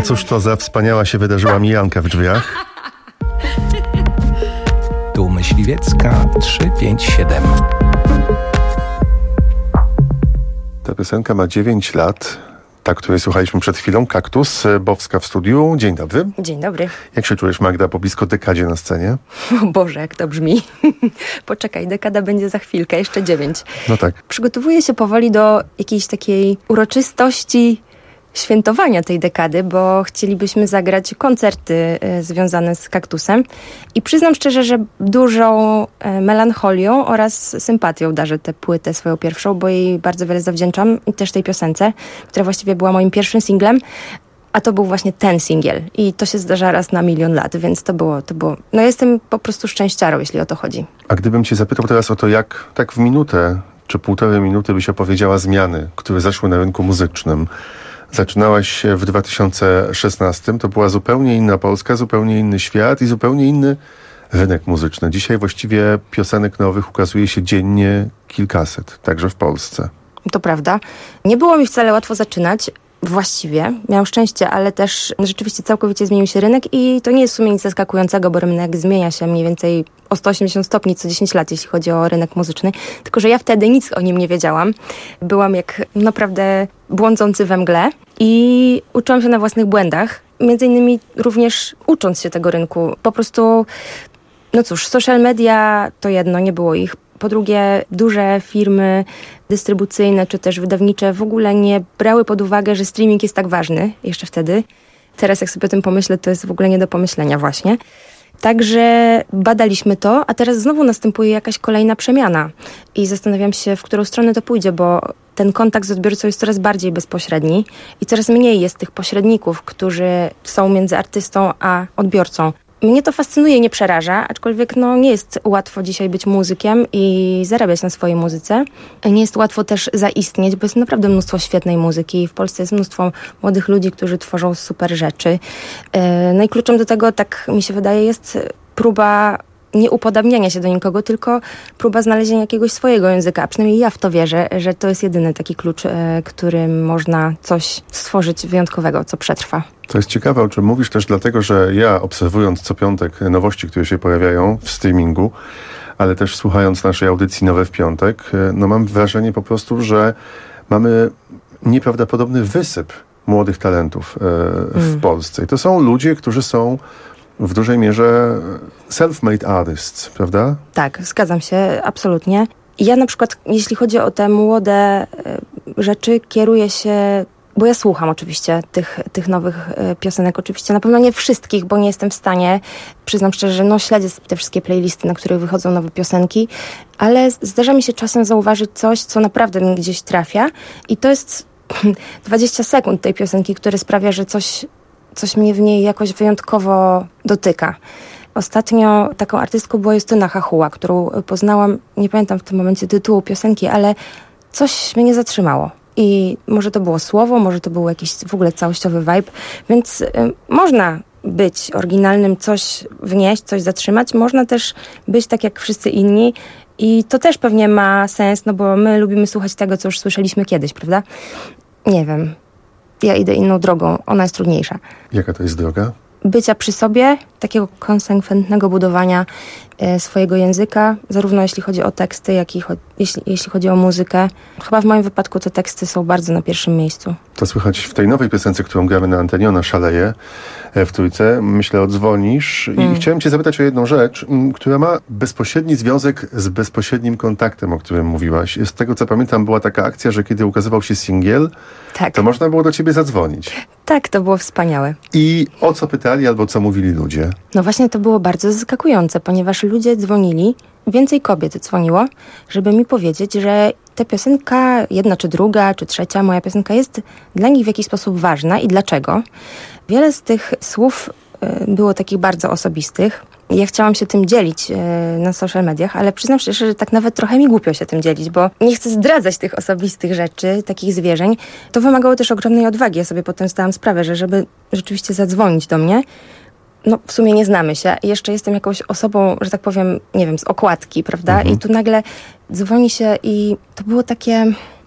A cóż to za wspaniała się wydarzyła mijanka w drzwiach? Tu Myśliwiecka trzysta pięćdziesiąt siedem. Ta piosenka ma dziewięć lat. Ta, której słuchaliśmy przed chwilą, Kaktus, Bowska w studiu. Dzień dobry. Dzień dobry. Jak się czujesz, Magda, po blisko dekadzie na scenie? O Boże, jak to brzmi. Poczekaj, dekada będzie za chwilkę, jeszcze dziewięć. No tak. Przygotowuję się powoli do jakiejś takiej uroczystości świętowania tej dekady, bo chcielibyśmy zagrać koncerty y, związane z Kaktusem i przyznam szczerze, że dużą y, melancholią oraz sympatią darzę tę płytę swoją pierwszą, bo jej bardzo wiele zawdzięczam i też tej piosence, która właściwie była moim pierwszym singlem, a to był właśnie ten singiel i to się zdarza raz na milion lat, więc to było, to było, no jestem po prostu szczęściarą, jeśli o to chodzi. A gdybym cię zapytał teraz o to, jak tak w minutę czy półtorej minuty byś opowiedziała zmiany, które zaszły na rynku muzycznym. Zaczynałaś w dwa tysiące szesnastym, to była zupełnie inna Polska, zupełnie inny świat i zupełnie inny rynek muzyczny. Dzisiaj właściwie piosenek nowych ukazuje się dziennie kilkaset, także w Polsce. To prawda. Nie było mi wcale łatwo zaczynać. Właściwie. Miałam szczęście, ale też rzeczywiście całkowicie zmienił się rynek i to nie jest w sumie nic zaskakującego, bo rynek zmienia się mniej więcej o sto osiemdziesiąt stopni co dziesięć lat, jeśli chodzi o rynek muzyczny. Tylko że ja wtedy nic o nim nie wiedziałam. Byłam jak naprawdę błądzący we mgle i uczyłam się na własnych błędach. Między innymi również ucząc się tego rynku. Po prostu, no cóż, social media to jedno, nie było ich. Po drugie, duże firmy dystrybucyjne czy też wydawnicze w ogóle nie brały pod uwagę, że streaming jest tak ważny jeszcze wtedy. Teraz jak sobie o tym pomyślę, to jest w ogóle nie do pomyślenia właśnie. Także badaliśmy to, a teraz znowu następuje jakaś kolejna przemiana. I zastanawiam się, w którą stronę to pójdzie, bo ten kontakt z odbiorcą jest coraz bardziej bezpośredni i coraz mniej jest tych pośredników, którzy są między artystą a odbiorcą. Mnie to fascynuje i nie przeraża, aczkolwiek no, nie jest łatwo dzisiaj być muzykiem i zarabiać na swojej muzyce. Nie jest łatwo też zaistnieć, bo jest naprawdę mnóstwo świetnej muzyki. W Polsce jest mnóstwo młodych ludzi, którzy tworzą super rzeczy. No i kluczem do tego, tak mi się wydaje, jest próba nie upodabniania się do nikogo, tylko próba znalezienia jakiegoś swojego języka. A przynajmniej ja w to wierzę, że to jest jedyny taki klucz, którym można coś stworzyć wyjątkowego, co przetrwa. To jest ciekawe, o czym mówisz też dlatego, że ja obserwując co piątek nowości, które się pojawiają w streamingu, ale też słuchając naszej audycji Nowe w piątek, no mam wrażenie po prostu, że mamy nieprawdopodobny wysyp młodych talentów w mm. Polsce. I to są ludzie, którzy są w dużej mierze self-made artists, prawda? Tak, zgadzam się, absolutnie. Ja na przykład, jeśli chodzi o te młode rzeczy, kieruję się, bo ja słucham oczywiście tych, tych nowych piosenek, oczywiście na pewno nie wszystkich, bo nie jestem w stanie, przyznam szczerze, że no śledzę te wszystkie playlisty, na których wychodzą nowe piosenki, ale zdarza mi się czasem zauważyć coś, co naprawdę mi gdzieś trafia i to jest dwadzieścia sekund tej piosenki, które sprawia, że coś coś mnie w niej jakoś wyjątkowo dotyka. Ostatnio taką artystką była Justyna Hachuła, którą poznałam, nie pamiętam w tym momencie tytułu piosenki, ale coś mnie zatrzymało. I może to było słowo, może to był jakiś w ogóle całościowy vibe, więc y, można być oryginalnym, coś wnieść, coś zatrzymać, można też być tak jak wszyscy inni i to też pewnie ma sens, no bo my lubimy słuchać tego, co już słyszeliśmy kiedyś, prawda? Nie wiem. Ja idę inną drogą, ona jest trudniejsza. Jaka to jest droga? Bycia przy sobie, takiego konsekwentnego budowania e, swojego języka, zarówno jeśli chodzi o teksty, jak i cho- jeśli, jeśli chodzi o muzykę. Chyba w moim wypadku te teksty są bardzo na pierwszym miejscu. To słychać w tej nowej piosence, którą gramy na antenie, ona szaleje w trójce. Myślę, odzwonisz. I hmm. chciałem cię zapytać o jedną rzecz, m, która ma bezpośredni związek z bezpośrednim kontaktem, o którym mówiłaś. Z tego, co pamiętam, była taka akcja, że kiedy ukazywał się singiel, tak. to można było do ciebie zadzwonić. Tak, to było wspaniałe. I o co pytali albo co mówili ludzie? No właśnie to było bardzo zaskakujące, ponieważ ludzie dzwonili, więcej kobiet dzwoniło, żeby mi powiedzieć, że ta piosenka, jedna czy druga, czy trzecia, moja piosenka jest dla nich w jakiś sposób ważna i dlaczego. Wiele z tych słów było takich bardzo osobistych. Ja chciałam się tym dzielić na social mediach, ale przyznam szczerze, że tak nawet trochę mi głupio się tym dzielić, bo nie chcę zdradzać tych osobistych rzeczy, takich zwierzeń. To wymagało też ogromnej odwagi. Ja sobie potem zdałam sprawę, że żeby rzeczywiście zadzwonić do mnie, no w sumie nie znamy się. Jeszcze jestem jakąś osobą, że tak powiem, nie wiem, z okładki, prawda? Mhm. I tu nagle dzwoni się i to było takie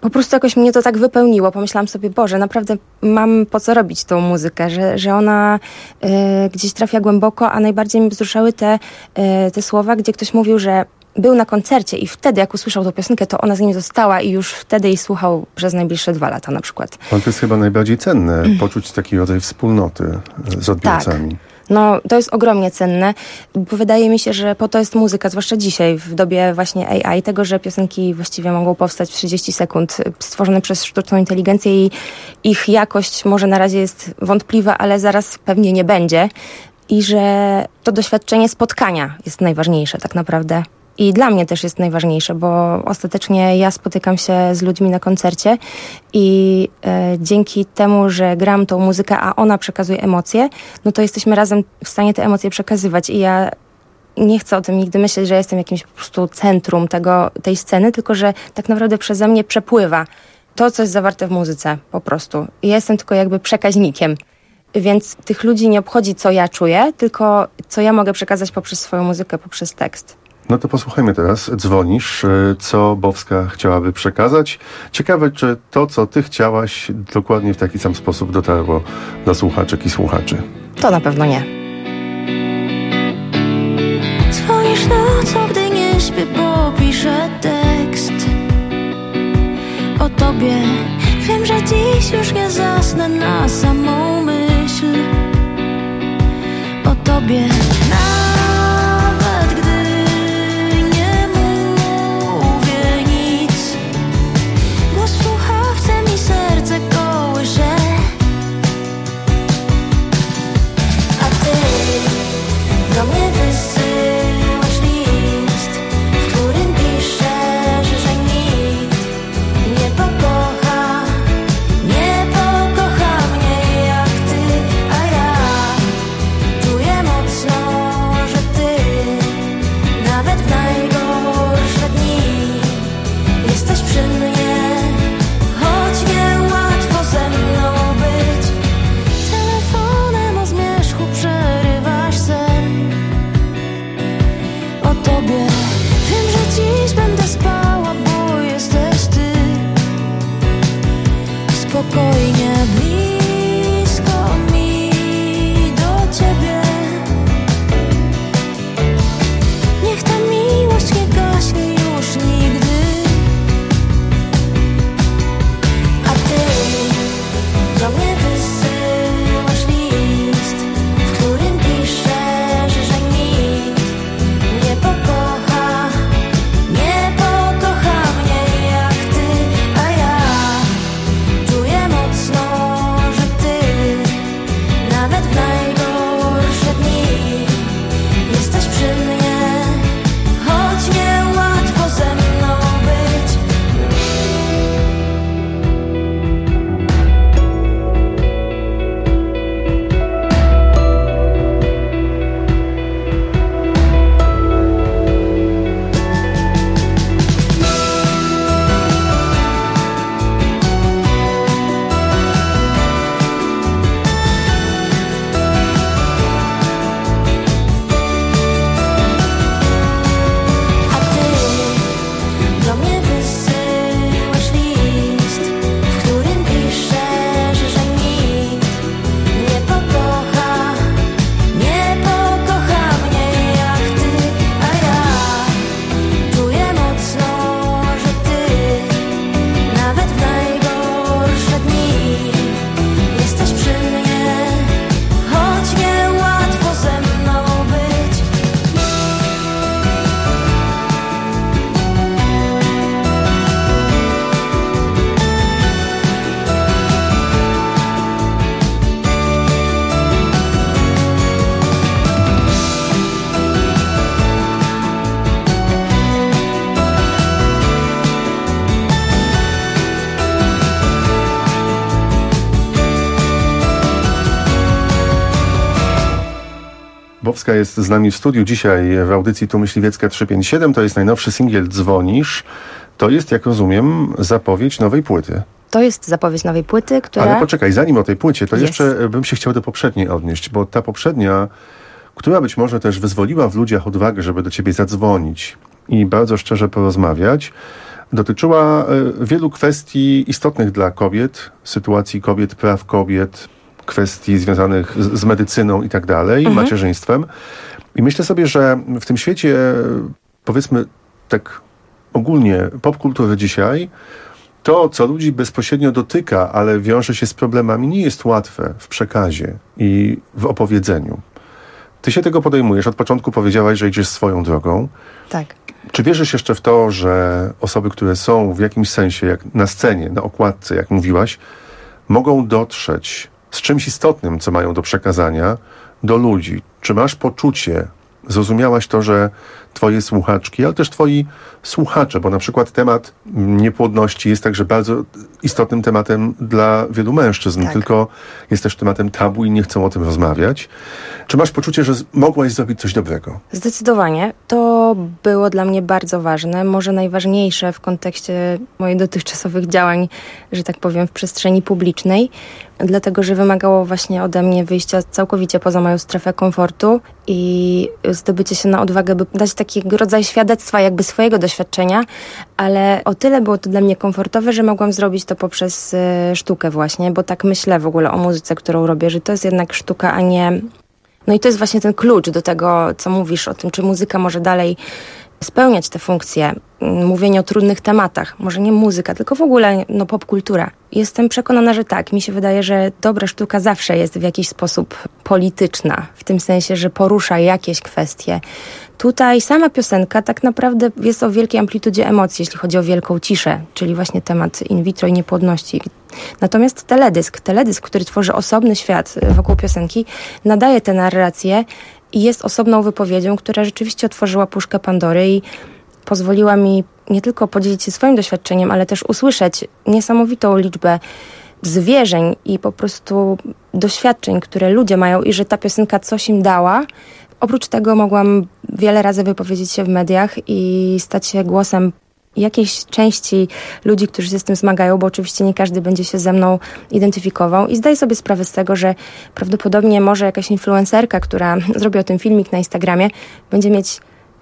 po prostu jakoś mnie to tak wypełniło. Pomyślałam sobie, Boże, naprawdę mam po co robić tą muzykę, że, że ona y, gdzieś trafia głęboko, a najbardziej mi wzruszały te, y, te słowa, gdzie ktoś mówił, że był na koncercie i wtedy, jak usłyszał tę piosenkę, to ona z nim została i już wtedy jej słuchał przez najbliższe dwa lata na przykład. To jest chyba najbardziej cenne, poczuć taki rodzaj wspólnoty z odbiorcami. Tak. No, to jest ogromnie cenne, bo wydaje mi się, że po to jest muzyka, zwłaszcza dzisiaj, w dobie właśnie A I, tego, że piosenki właściwie mogą powstać w trzydzieści sekund, stworzone przez sztuczną inteligencję i ich jakość może na razie jest wątpliwa, ale zaraz pewnie nie będzie. I że to doświadczenie spotkania jest najważniejsze tak naprawdę. I dla mnie też jest najważniejsze, bo ostatecznie ja spotykam się z ludźmi na koncercie i e, dzięki temu, że gram tą muzykę, a ona przekazuje emocje, no to jesteśmy razem w stanie te emocje przekazywać. I ja nie chcę o tym nigdy myśleć, że jestem jakimś po prostu centrum tego, tej sceny, tylko że tak naprawdę przeze mnie przepływa to, co jest zawarte w muzyce po prostu. I ja jestem tylko jakby przekaźnikiem. Więc tych ludzi nie obchodzi, co ja czuję, tylko co ja mogę przekazać poprzez swoją muzykę, poprzez tekst. No to posłuchajmy teraz. Dzwonisz, co Bowska chciałaby przekazać. Ciekawe, czy to, co ty chciałaś, dokładnie w taki sam sposób dotarło do słuchaczek i słuchaczy. To na pewno nie. Dzwonisz nocą, gdy nie śpię, bo piszę tekst o tobie. Wiem, że dziś już nie zasnę na samą myśl o tobie. Nawet gdy nie mówię nic, głos w słuchawce mi serce kołysze. A ty do mnie wysyłasz list, w którym piszesz, że nikt nie pokocha, nie pokocha mnie jak ty, a ja czuję mocno, że ty nawet w najgorsze dni jesteś przy mnie, choć niełatwo ze mną być. Telefonem o zmierzchu przerywasz sen o tobie. Wiem, że dziś będę spała, bo jesteś ty. Spokojnie, blisko mi do ciebie. Niech ta miłość nie gaśnie już nigdy. A ty do mnie wysyłasz list, w którym piszesz, że nikt nie pokocha, nie pokocha mnie jak ty, a ja czuję mocno, że ty nawet w najgorsze dni jesteś przy mnie, choć niełatwo ze mną być. A ty do mnie wysyłasz list, w którym piszesz, że nikt nie pokocha, nie pokocha mnie jak ty, a ja czuję mocno, że ty nawet w najgorsze dni jesteś przy mnie, choć niełatwo ze mną być. Bowska jest z nami w studiu dzisiaj w audycji Tu Myśliwiecka trzysta pięćdziesiąt siedem. To jest najnowszy singiel Dzwonisz. To jest, jak rozumiem, zapowiedź nowej płyty. To jest zapowiedź nowej płyty, która... Ale poczekaj, zanim o tej płycie, to Jest. jeszcze bym się chciał do poprzedniej odnieść, bo ta poprzednia, która być może też wyzwoliła w ludziach odwagę, żeby do ciebie zadzwonić i bardzo szczerze porozmawiać, dotyczyła wielu kwestii istotnych dla kobiet, sytuacji kobiet, praw kobiet, kwestii związanych z, z medycyną i tak dalej, Mhm. macierzyństwem. I myślę sobie, że w tym świecie, powiedzmy tak ogólnie popkultury dzisiaj, to, co ludzi bezpośrednio dotyka, ale wiąże się z problemami, nie jest łatwe w przekazie i w opowiedzeniu. Ty się tego podejmujesz. Od początku powiedziałaś, że idziesz swoją drogą. Tak. Czy wierzysz jeszcze w to, że osoby, które są w jakimś sensie, jak na scenie, na okładce, jak mówiłaś, mogą dotrzeć z czymś istotnym, co mają do przekazania, do ludzi? Czy masz poczucie, zrozumiałaś to, że twoje słuchaczki, ale też twoi słuchacze, bo na przykład temat niepłodności jest także bardzo istotnym tematem dla wielu mężczyzn, Tak. tylko jest też tematem tabu i nie chcą o tym rozmawiać. Czy masz poczucie, że z- mogłaś zrobić coś dobrego? Zdecydowanie. To było dla mnie bardzo ważne, może najważniejsze w kontekście moich dotychczasowych działań, że tak powiem, w przestrzeni publicznej, dlatego że wymagało właśnie ode mnie wyjścia całkowicie poza moją strefę komfortu i zdobycie się na odwagę, by dać taki rodzaj świadectwa jakby swojego doświadczenia, ale o tyle było to dla mnie komfortowe, że mogłam zrobić to poprzez y, sztukę właśnie, bo tak myślę w ogóle o muzyce, którą robię, że to jest jednak sztuka, a nie... No i to jest właśnie ten klucz do tego, co mówisz o tym, czy muzyka może dalej spełniać te funkcje, mówienie o trudnych tematach. Może nie muzyka, tylko w ogóle no, popkultura. Jestem przekonana, że tak. Mi się wydaje, że dobra sztuka zawsze jest w jakiś sposób polityczna, w tym sensie, że porusza jakieś kwestie. Tutaj sama piosenka tak naprawdę jest o wielkiej amplitudzie emocji, jeśli chodzi o wielką ciszę, czyli właśnie temat in vitro i niepłodności. Natomiast teledysk, teledysk, który tworzy osobny świat wokół piosenki, nadaje tę narrację i jest osobną wypowiedzią, która rzeczywiście otworzyła puszkę Pandory i pozwoliła mi nie tylko podzielić się swoim doświadczeniem, ale też usłyszeć niesamowitą liczbę zwierzeń i po prostu doświadczeń, które ludzie mają i że ta piosenka coś im dała. Oprócz tego mogłam wiele razy wypowiedzieć się w mediach i stać się głosem jakiejś części ludzi, którzy się z tym zmagają, bo oczywiście nie każdy będzie się ze mną identyfikował i zdaję sobie sprawę z tego, że prawdopodobnie może jakaś influencerka, która zrobi o tym filmik na Instagramie, będzie mieć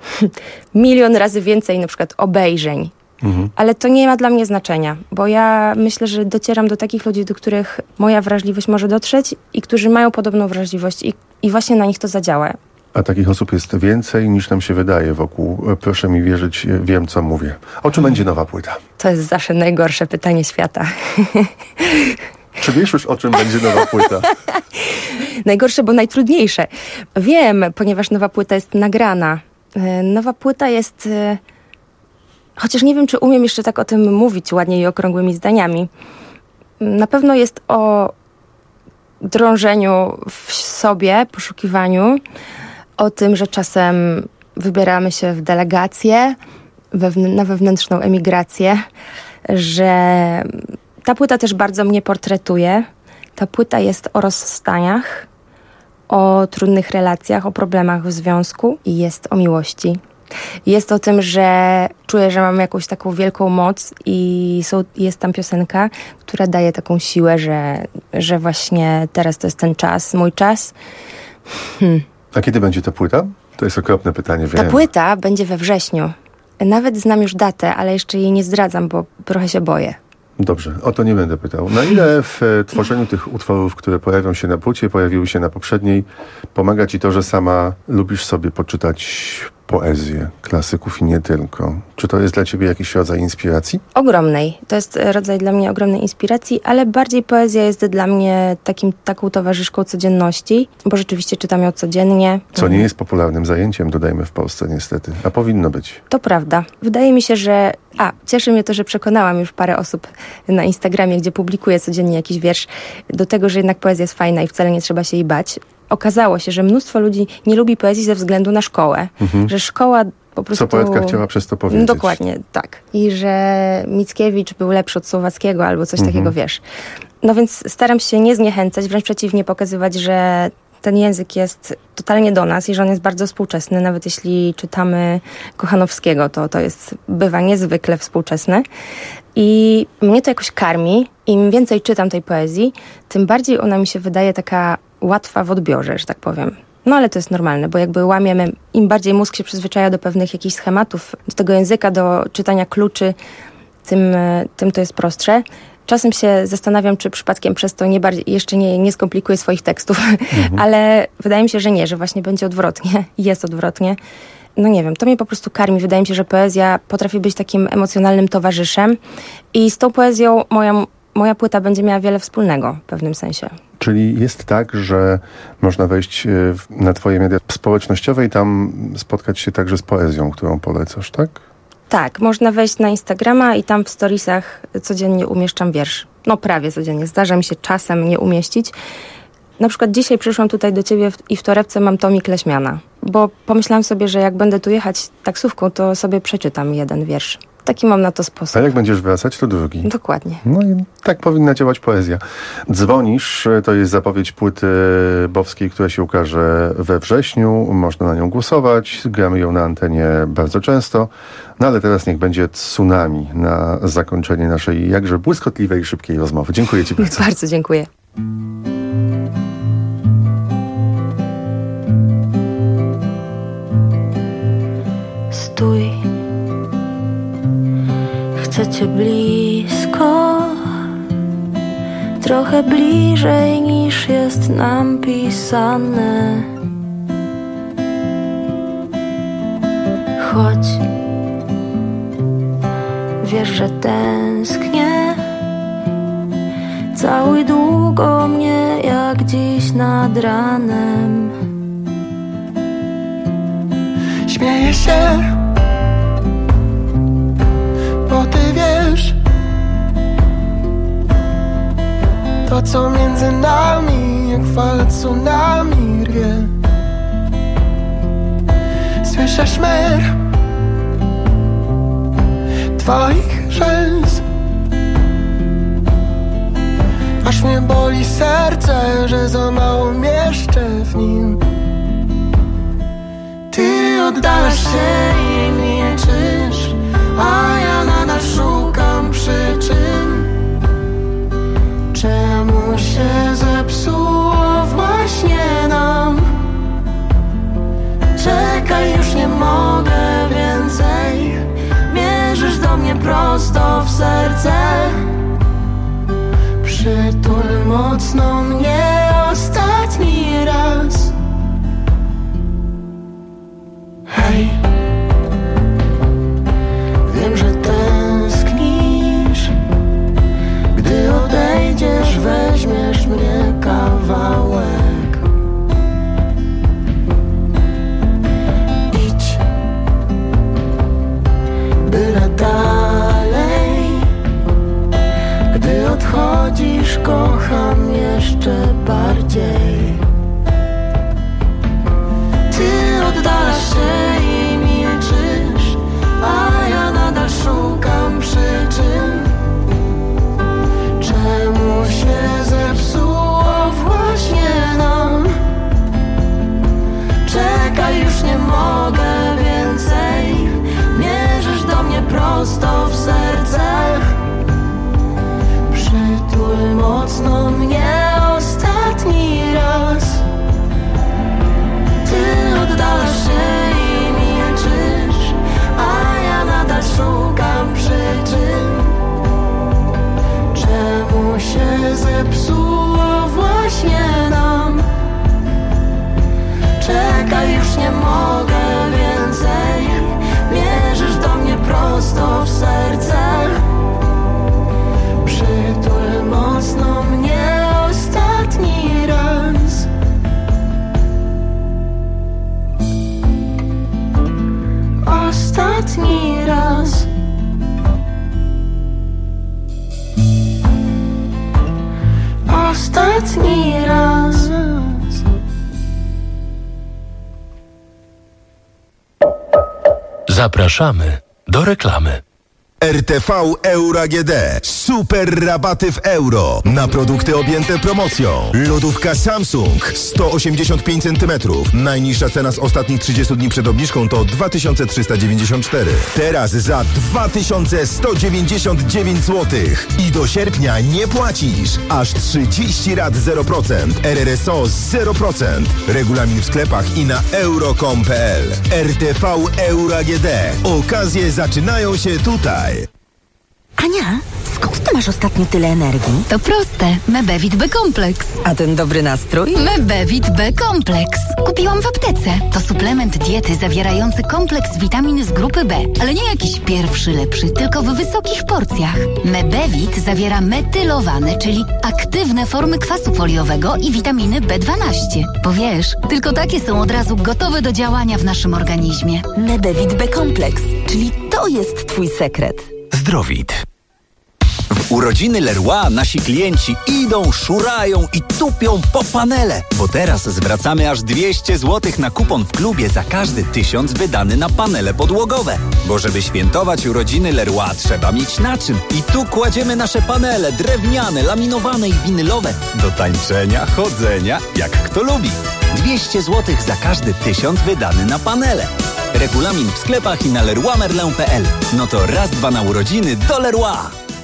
milion razy więcej na przykład obejrzeń. Mhm. Ale to nie ma dla mnie znaczenia, bo ja myślę, że docieram do takich ludzi, do których moja wrażliwość może dotrzeć i którzy mają podobną wrażliwość i, i właśnie na nich to zadziała. A takich osób jest więcej niż nam się wydaje wokół. Proszę mi wierzyć, wiem co mówię. O czym będzie nowa płyta? To jest zawsze najgorsze pytanie świata. Czy wiesz już o czym będzie nowa płyta? Najgorsze, bo najtrudniejsze. Wiem, ponieważ nowa płyta jest nagrana. E, Nowa płyta jest... e, Chociaż nie wiem, czy umiem jeszcze tak o tym mówić ładnie i okrągłymi zdaniami. Na pewno jest o drążeniu w sobie, poszukiwaniu, o tym, że czasem wybieramy się w delegację, wewn- na wewnętrzną emigrację, że ta płyta też bardzo mnie portretuje. Ta płyta jest o rozstaniach, o trudnych relacjach, o problemach w związku i jest o miłości. Jest o tym, że czuję, że mam jakąś taką wielką moc i są, jest tam piosenka, która daje taką siłę, że, że właśnie teraz to jest ten czas, mój czas. Hmm. A kiedy będzie ta płyta? To jest okropne pytanie, wiem. Ta płyta będzie we wrześniu. Nawet znam już datę, ale jeszcze jej nie zdradzam, bo trochę się boję. Dobrze, o to nie będę pytał. Na ile w e, tworzeniu tych utworów, które pojawią się na płycie, pojawiły się na poprzedniej, pomaga ci to, że sama lubisz sobie poczytać poezję klasyków i nie tylko? Czy to jest dla ciebie jakiś rodzaj inspiracji? Ogromnej. To jest rodzaj dla mnie ogromnej inspiracji, ale bardziej poezja jest dla mnie takim, taką towarzyszką codzienności, bo rzeczywiście czytam ją codziennie. Co nie jest popularnym zajęciem, dodajmy, w Polsce niestety, a powinno być. To prawda. Wydaje mi się, że... A, cieszy mnie to, że przekonałam już parę osób na Instagramie, gdzie publikuję codziennie jakiś wiersz, do tego, że jednak poezja jest fajna i wcale nie trzeba się jej bać. Okazało się, że mnóstwo ludzi nie lubi poezji ze względu na szkołę. Mhm. Że szkoła po prostu... Co poetka chciała przez to powiedzieć. Dokładnie, tak. I że Mickiewicz był lepszy od Słowackiego albo coś Mhm. takiego, wiesz. No więc staram się nie zniechęcać, wręcz przeciwnie, pokazywać, że ten język jest totalnie do nas i że on jest bardzo współczesny. Nawet jeśli czytamy Kochanowskiego, to to jest, bywa niezwykle współczesne. I mnie to jakoś karmi. Im więcej czytam tej poezji, tym bardziej ona mi się wydaje taka łatwa w odbiorze, że tak powiem. No ale to jest normalne, bo jakby łamiemy, im bardziej mózg się przyzwyczaja do pewnych jakichś schematów, do tego języka, do czytania kluczy, tym, tym to jest prostsze. Czasem się zastanawiam, czy przypadkiem przez to nie bardziej, jeszcze nie, nie skomplikuję swoich tekstów, mhm. ale wydaje mi się, że nie, że właśnie będzie odwrotnie i jest odwrotnie. No nie wiem, to mnie po prostu karmi. Wydaje mi się, że poezja potrafi być takim emocjonalnym towarzyszem i z tą poezją moja, moja płyta będzie miała wiele wspólnego w pewnym sensie. Czyli jest tak, że można wejść na twoje media społecznościowe i tam spotkać się także z poezją, którą polecasz, tak? Tak, można wejść na Instagrama i tam w storiesach codziennie umieszczam wiersz. No prawie codziennie. Zdarza mi się czasem nie umieścić. Na przykład dzisiaj przyszłam tutaj do ciebie i w torebce mam tomik Leśmiana, bo pomyślałam sobie, że jak będę tu jechać taksówką, to sobie przeczytam jeden wiersz. Taki mam na to sposób. A jak będziesz wracać, to drugi. Dokładnie. No i tak powinna działać poezja. Dzwonisz, to jest zapowiedź płyty Bowskiej, która się ukaże we wrześniu. Można na nią głosować. Gramy ją na antenie bardzo często. No ale teraz niech będzie tsunami na zakończenie naszej jakże błyskotliwej i szybkiej rozmowy. Dziękuję ci bardzo. Bardzo dziękuję. Stój. Chcę cię blisko, trochę bliżej niż jest nam pisane. Chodź, wiesz, że tęsknię. Całuj długo mnie jak dziś nad ranem. Śmieję się, bo ty wiesz, to co między nami, jak fala tsunami rwie. Słyszę szmer twoich rzęs, aż mnie boli serce, że za mało mieszczę w nim. Ty oddalasz się i milczysz, a ja nadal szukam przyczyn. Czemu się zepsuło właśnie nam? Czekaj, już nie mogę więcej. Mierzysz do mnie prosto w serce. Przytul mocno mnie ostatni raz. Hej, wiem, że tęsknisz. Gdy odejdziesz, weźmiesz mnie kawałek. Idź, byle dalej. Gdy odchodzisz, kocham jeszcze bardziej. Ty oddalasz się i milczysz, a ja nadal szukam przyczyn. Czemu się zepsuło właśnie nam? Czekaj, już nie mogę więcej. Mierzysz do mnie prosto w serce. Przytul mocno mnie ostatni raz. Ty oddalasz się i milczysz, a ja nadal szukam przyczyn. Czemu się zepsuło właśnie nam? Czekaj, już nie mogę więcej. Mierzysz do mnie prosto w serce. Przytul mocno mnie ostatni raz. Ostatni raz. Ostatni raz. Zapraszamy do reklamy. R T V Euro A G D. Super rabaty w euro na produkty objęte promocją. Lodówka Samsung sto osiemdziesiąt pięć centymetrów. Najniższa cena z ostatnich trzydziestu dni przed obniżką to dwa tysiące trzysta dziewięćdziesiąt cztery. Teraz za dwa tysiące sto dziewięćdziesiąt dziewięć złotych. I do sierpnia nie płacisz. Aż trzydzieści rat zero procent. R R S O zero procent. Regulamin w sklepach i na euro kropka com kropka p l. R T V Euro A G D. Okazje zaczynają się tutaj. Ania, skąd ty masz ostatnio tyle energii? To proste. Mebevit B-Kompleks. A ten dobry nastrój? Mebevit B-Kompleks. Kupiłam w aptece. To suplement diety zawierający kompleks witamin z grupy B. Ale nie jakiś pierwszy lepszy, tylko w wysokich porcjach. Mebevit zawiera metylowane, czyli aktywne formy kwasu foliowego i witaminy B dwanaście. Bo wiesz, tylko takie są od razu gotowe do działania w naszym organizmie. Mebevit B-Kompleks, czyli to jest twój sekret. Zdrowit. W urodziny Leroy nasi klienci idą, szurają i tupią po panele, bo teraz zwracamy aż dwieście złotych na kupon w klubie za każdy tysiąc wydany na panele podłogowe. Bo żeby świętować urodziny Leroy trzeba mieć na czym. I tu kładziemy nasze panele drewniane, laminowane i winylowe do tańczenia, chodzenia, jak kto lubi. dwieście złotych za każdy tysiąc wydany na panele. Regulamin w sklepach i na leroy merlin kropka p l. No to raz, dwa na urodziny do Leroy.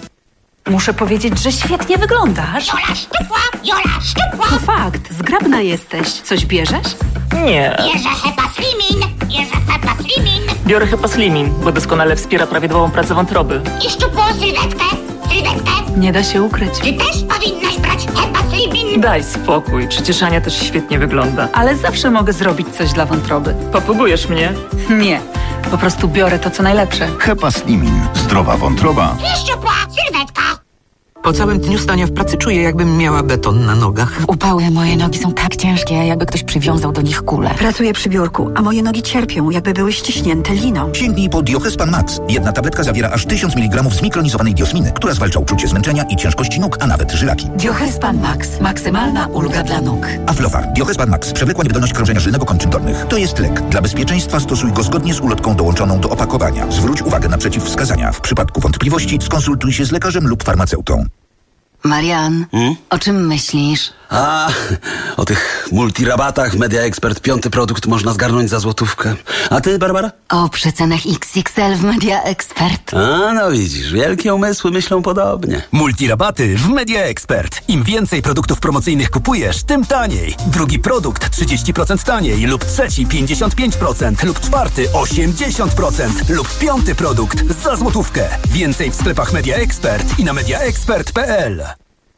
Muszę powiedzieć, że świetnie wyglądasz. Jola szczupła, Jola szczupła. To fakt, zgrabna jesteś. Coś bierzesz? Nie. Bierze Hepa Slimin, bierze Hepa Slimin. Biorę Hepa Slimin, bo doskonale wspiera prawidłową pracę wątroby. I szczupłą sylwetkę, sylwetkę. Nie da się ukryć. Ty też powinnaś brać Hepa Slimin. Daj spokój, przecież Ania też świetnie wygląda. Ale zawsze mogę zrobić coś dla wątroby. Popugujesz mnie? Nie, po prostu biorę to, co najlepsze. Hepa Slimin. Zdrowa wątroba. I szczupła sylwetka. Po całym dniu stania w pracy czuję, jakbym miała beton na nogach. W upały moje nogi są tak ciężkie, jakby ktoś przywiązał do nich kulę. Pracuję przy biurku, a moje nogi cierpią, jakby były ściśnięte liną. Sięgnij po Diochespan Max. Jedna tabletka zawiera aż tysiąc miligramów zmikronizowanej diosminy, która zwalcza uczucie zmęczenia i ciężkości nóg, a nawet żylaki. Diochespan Max. Maksymalna ulga dla nóg. Aflofar. Diochespan Max. Przewlekła niewydolność krążenia żylnego kończyn dolnych. To jest lek. Dla bezpieczeństwa stosuj go zgodnie z ulotką dołączoną do opakowania. Zwróć uwagę na przeciwwskazania. W przypadku wątpliwości skonsultuj się z lekarzem lub farmaceutą. Marian, hmm? o czym myślisz? A, o tych multirabatach Media Expert. Piąty produkt można zgarnąć za złotówkę. A ty, Barbara? O przecenach X X L w Media Expert. A, no widzisz, wielkie umysły myślą podobnie. Multirabaty w Media Expert. Im więcej produktów promocyjnych kupujesz, tym taniej. Drugi produkt trzydzieści procent taniej, lub trzeci pięćdziesiąt pięć procent, lub czwarty osiemdziesiąt procent, lub piąty produkt za złotówkę. Więcej w sklepach Media Expert i na media expert kropka p l.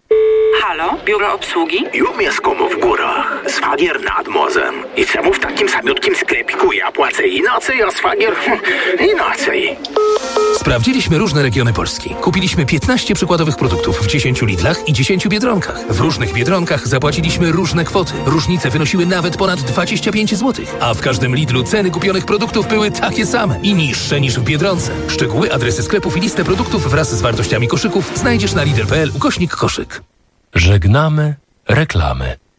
Halo, biuro obsługi? Ja mieszkam w górach, szwagier nad morzem. I czemu w takim samiutkim sklepiku ja płacę inaczej, a szwagier inaczej? Sprawdziliśmy różne regiony Polski. Kupiliśmy piętnaście przykładowych produktów w dziesięciu Lidlach i dziesięciu Biedronkach. W różnych Biedronkach zapłaciliśmy różne kwoty. Różnice wynosiły nawet ponad dwadzieścia pięć złotych. A w każdym Lidlu ceny kupionych produktów były takie same i niższe niż w Biedronce. Szczegóły, adresy sklepów i listę produktów wraz z wartościami koszyków znajdziesz na lidl kropka p l ukośnik koszyk. Żegnamy reklamy.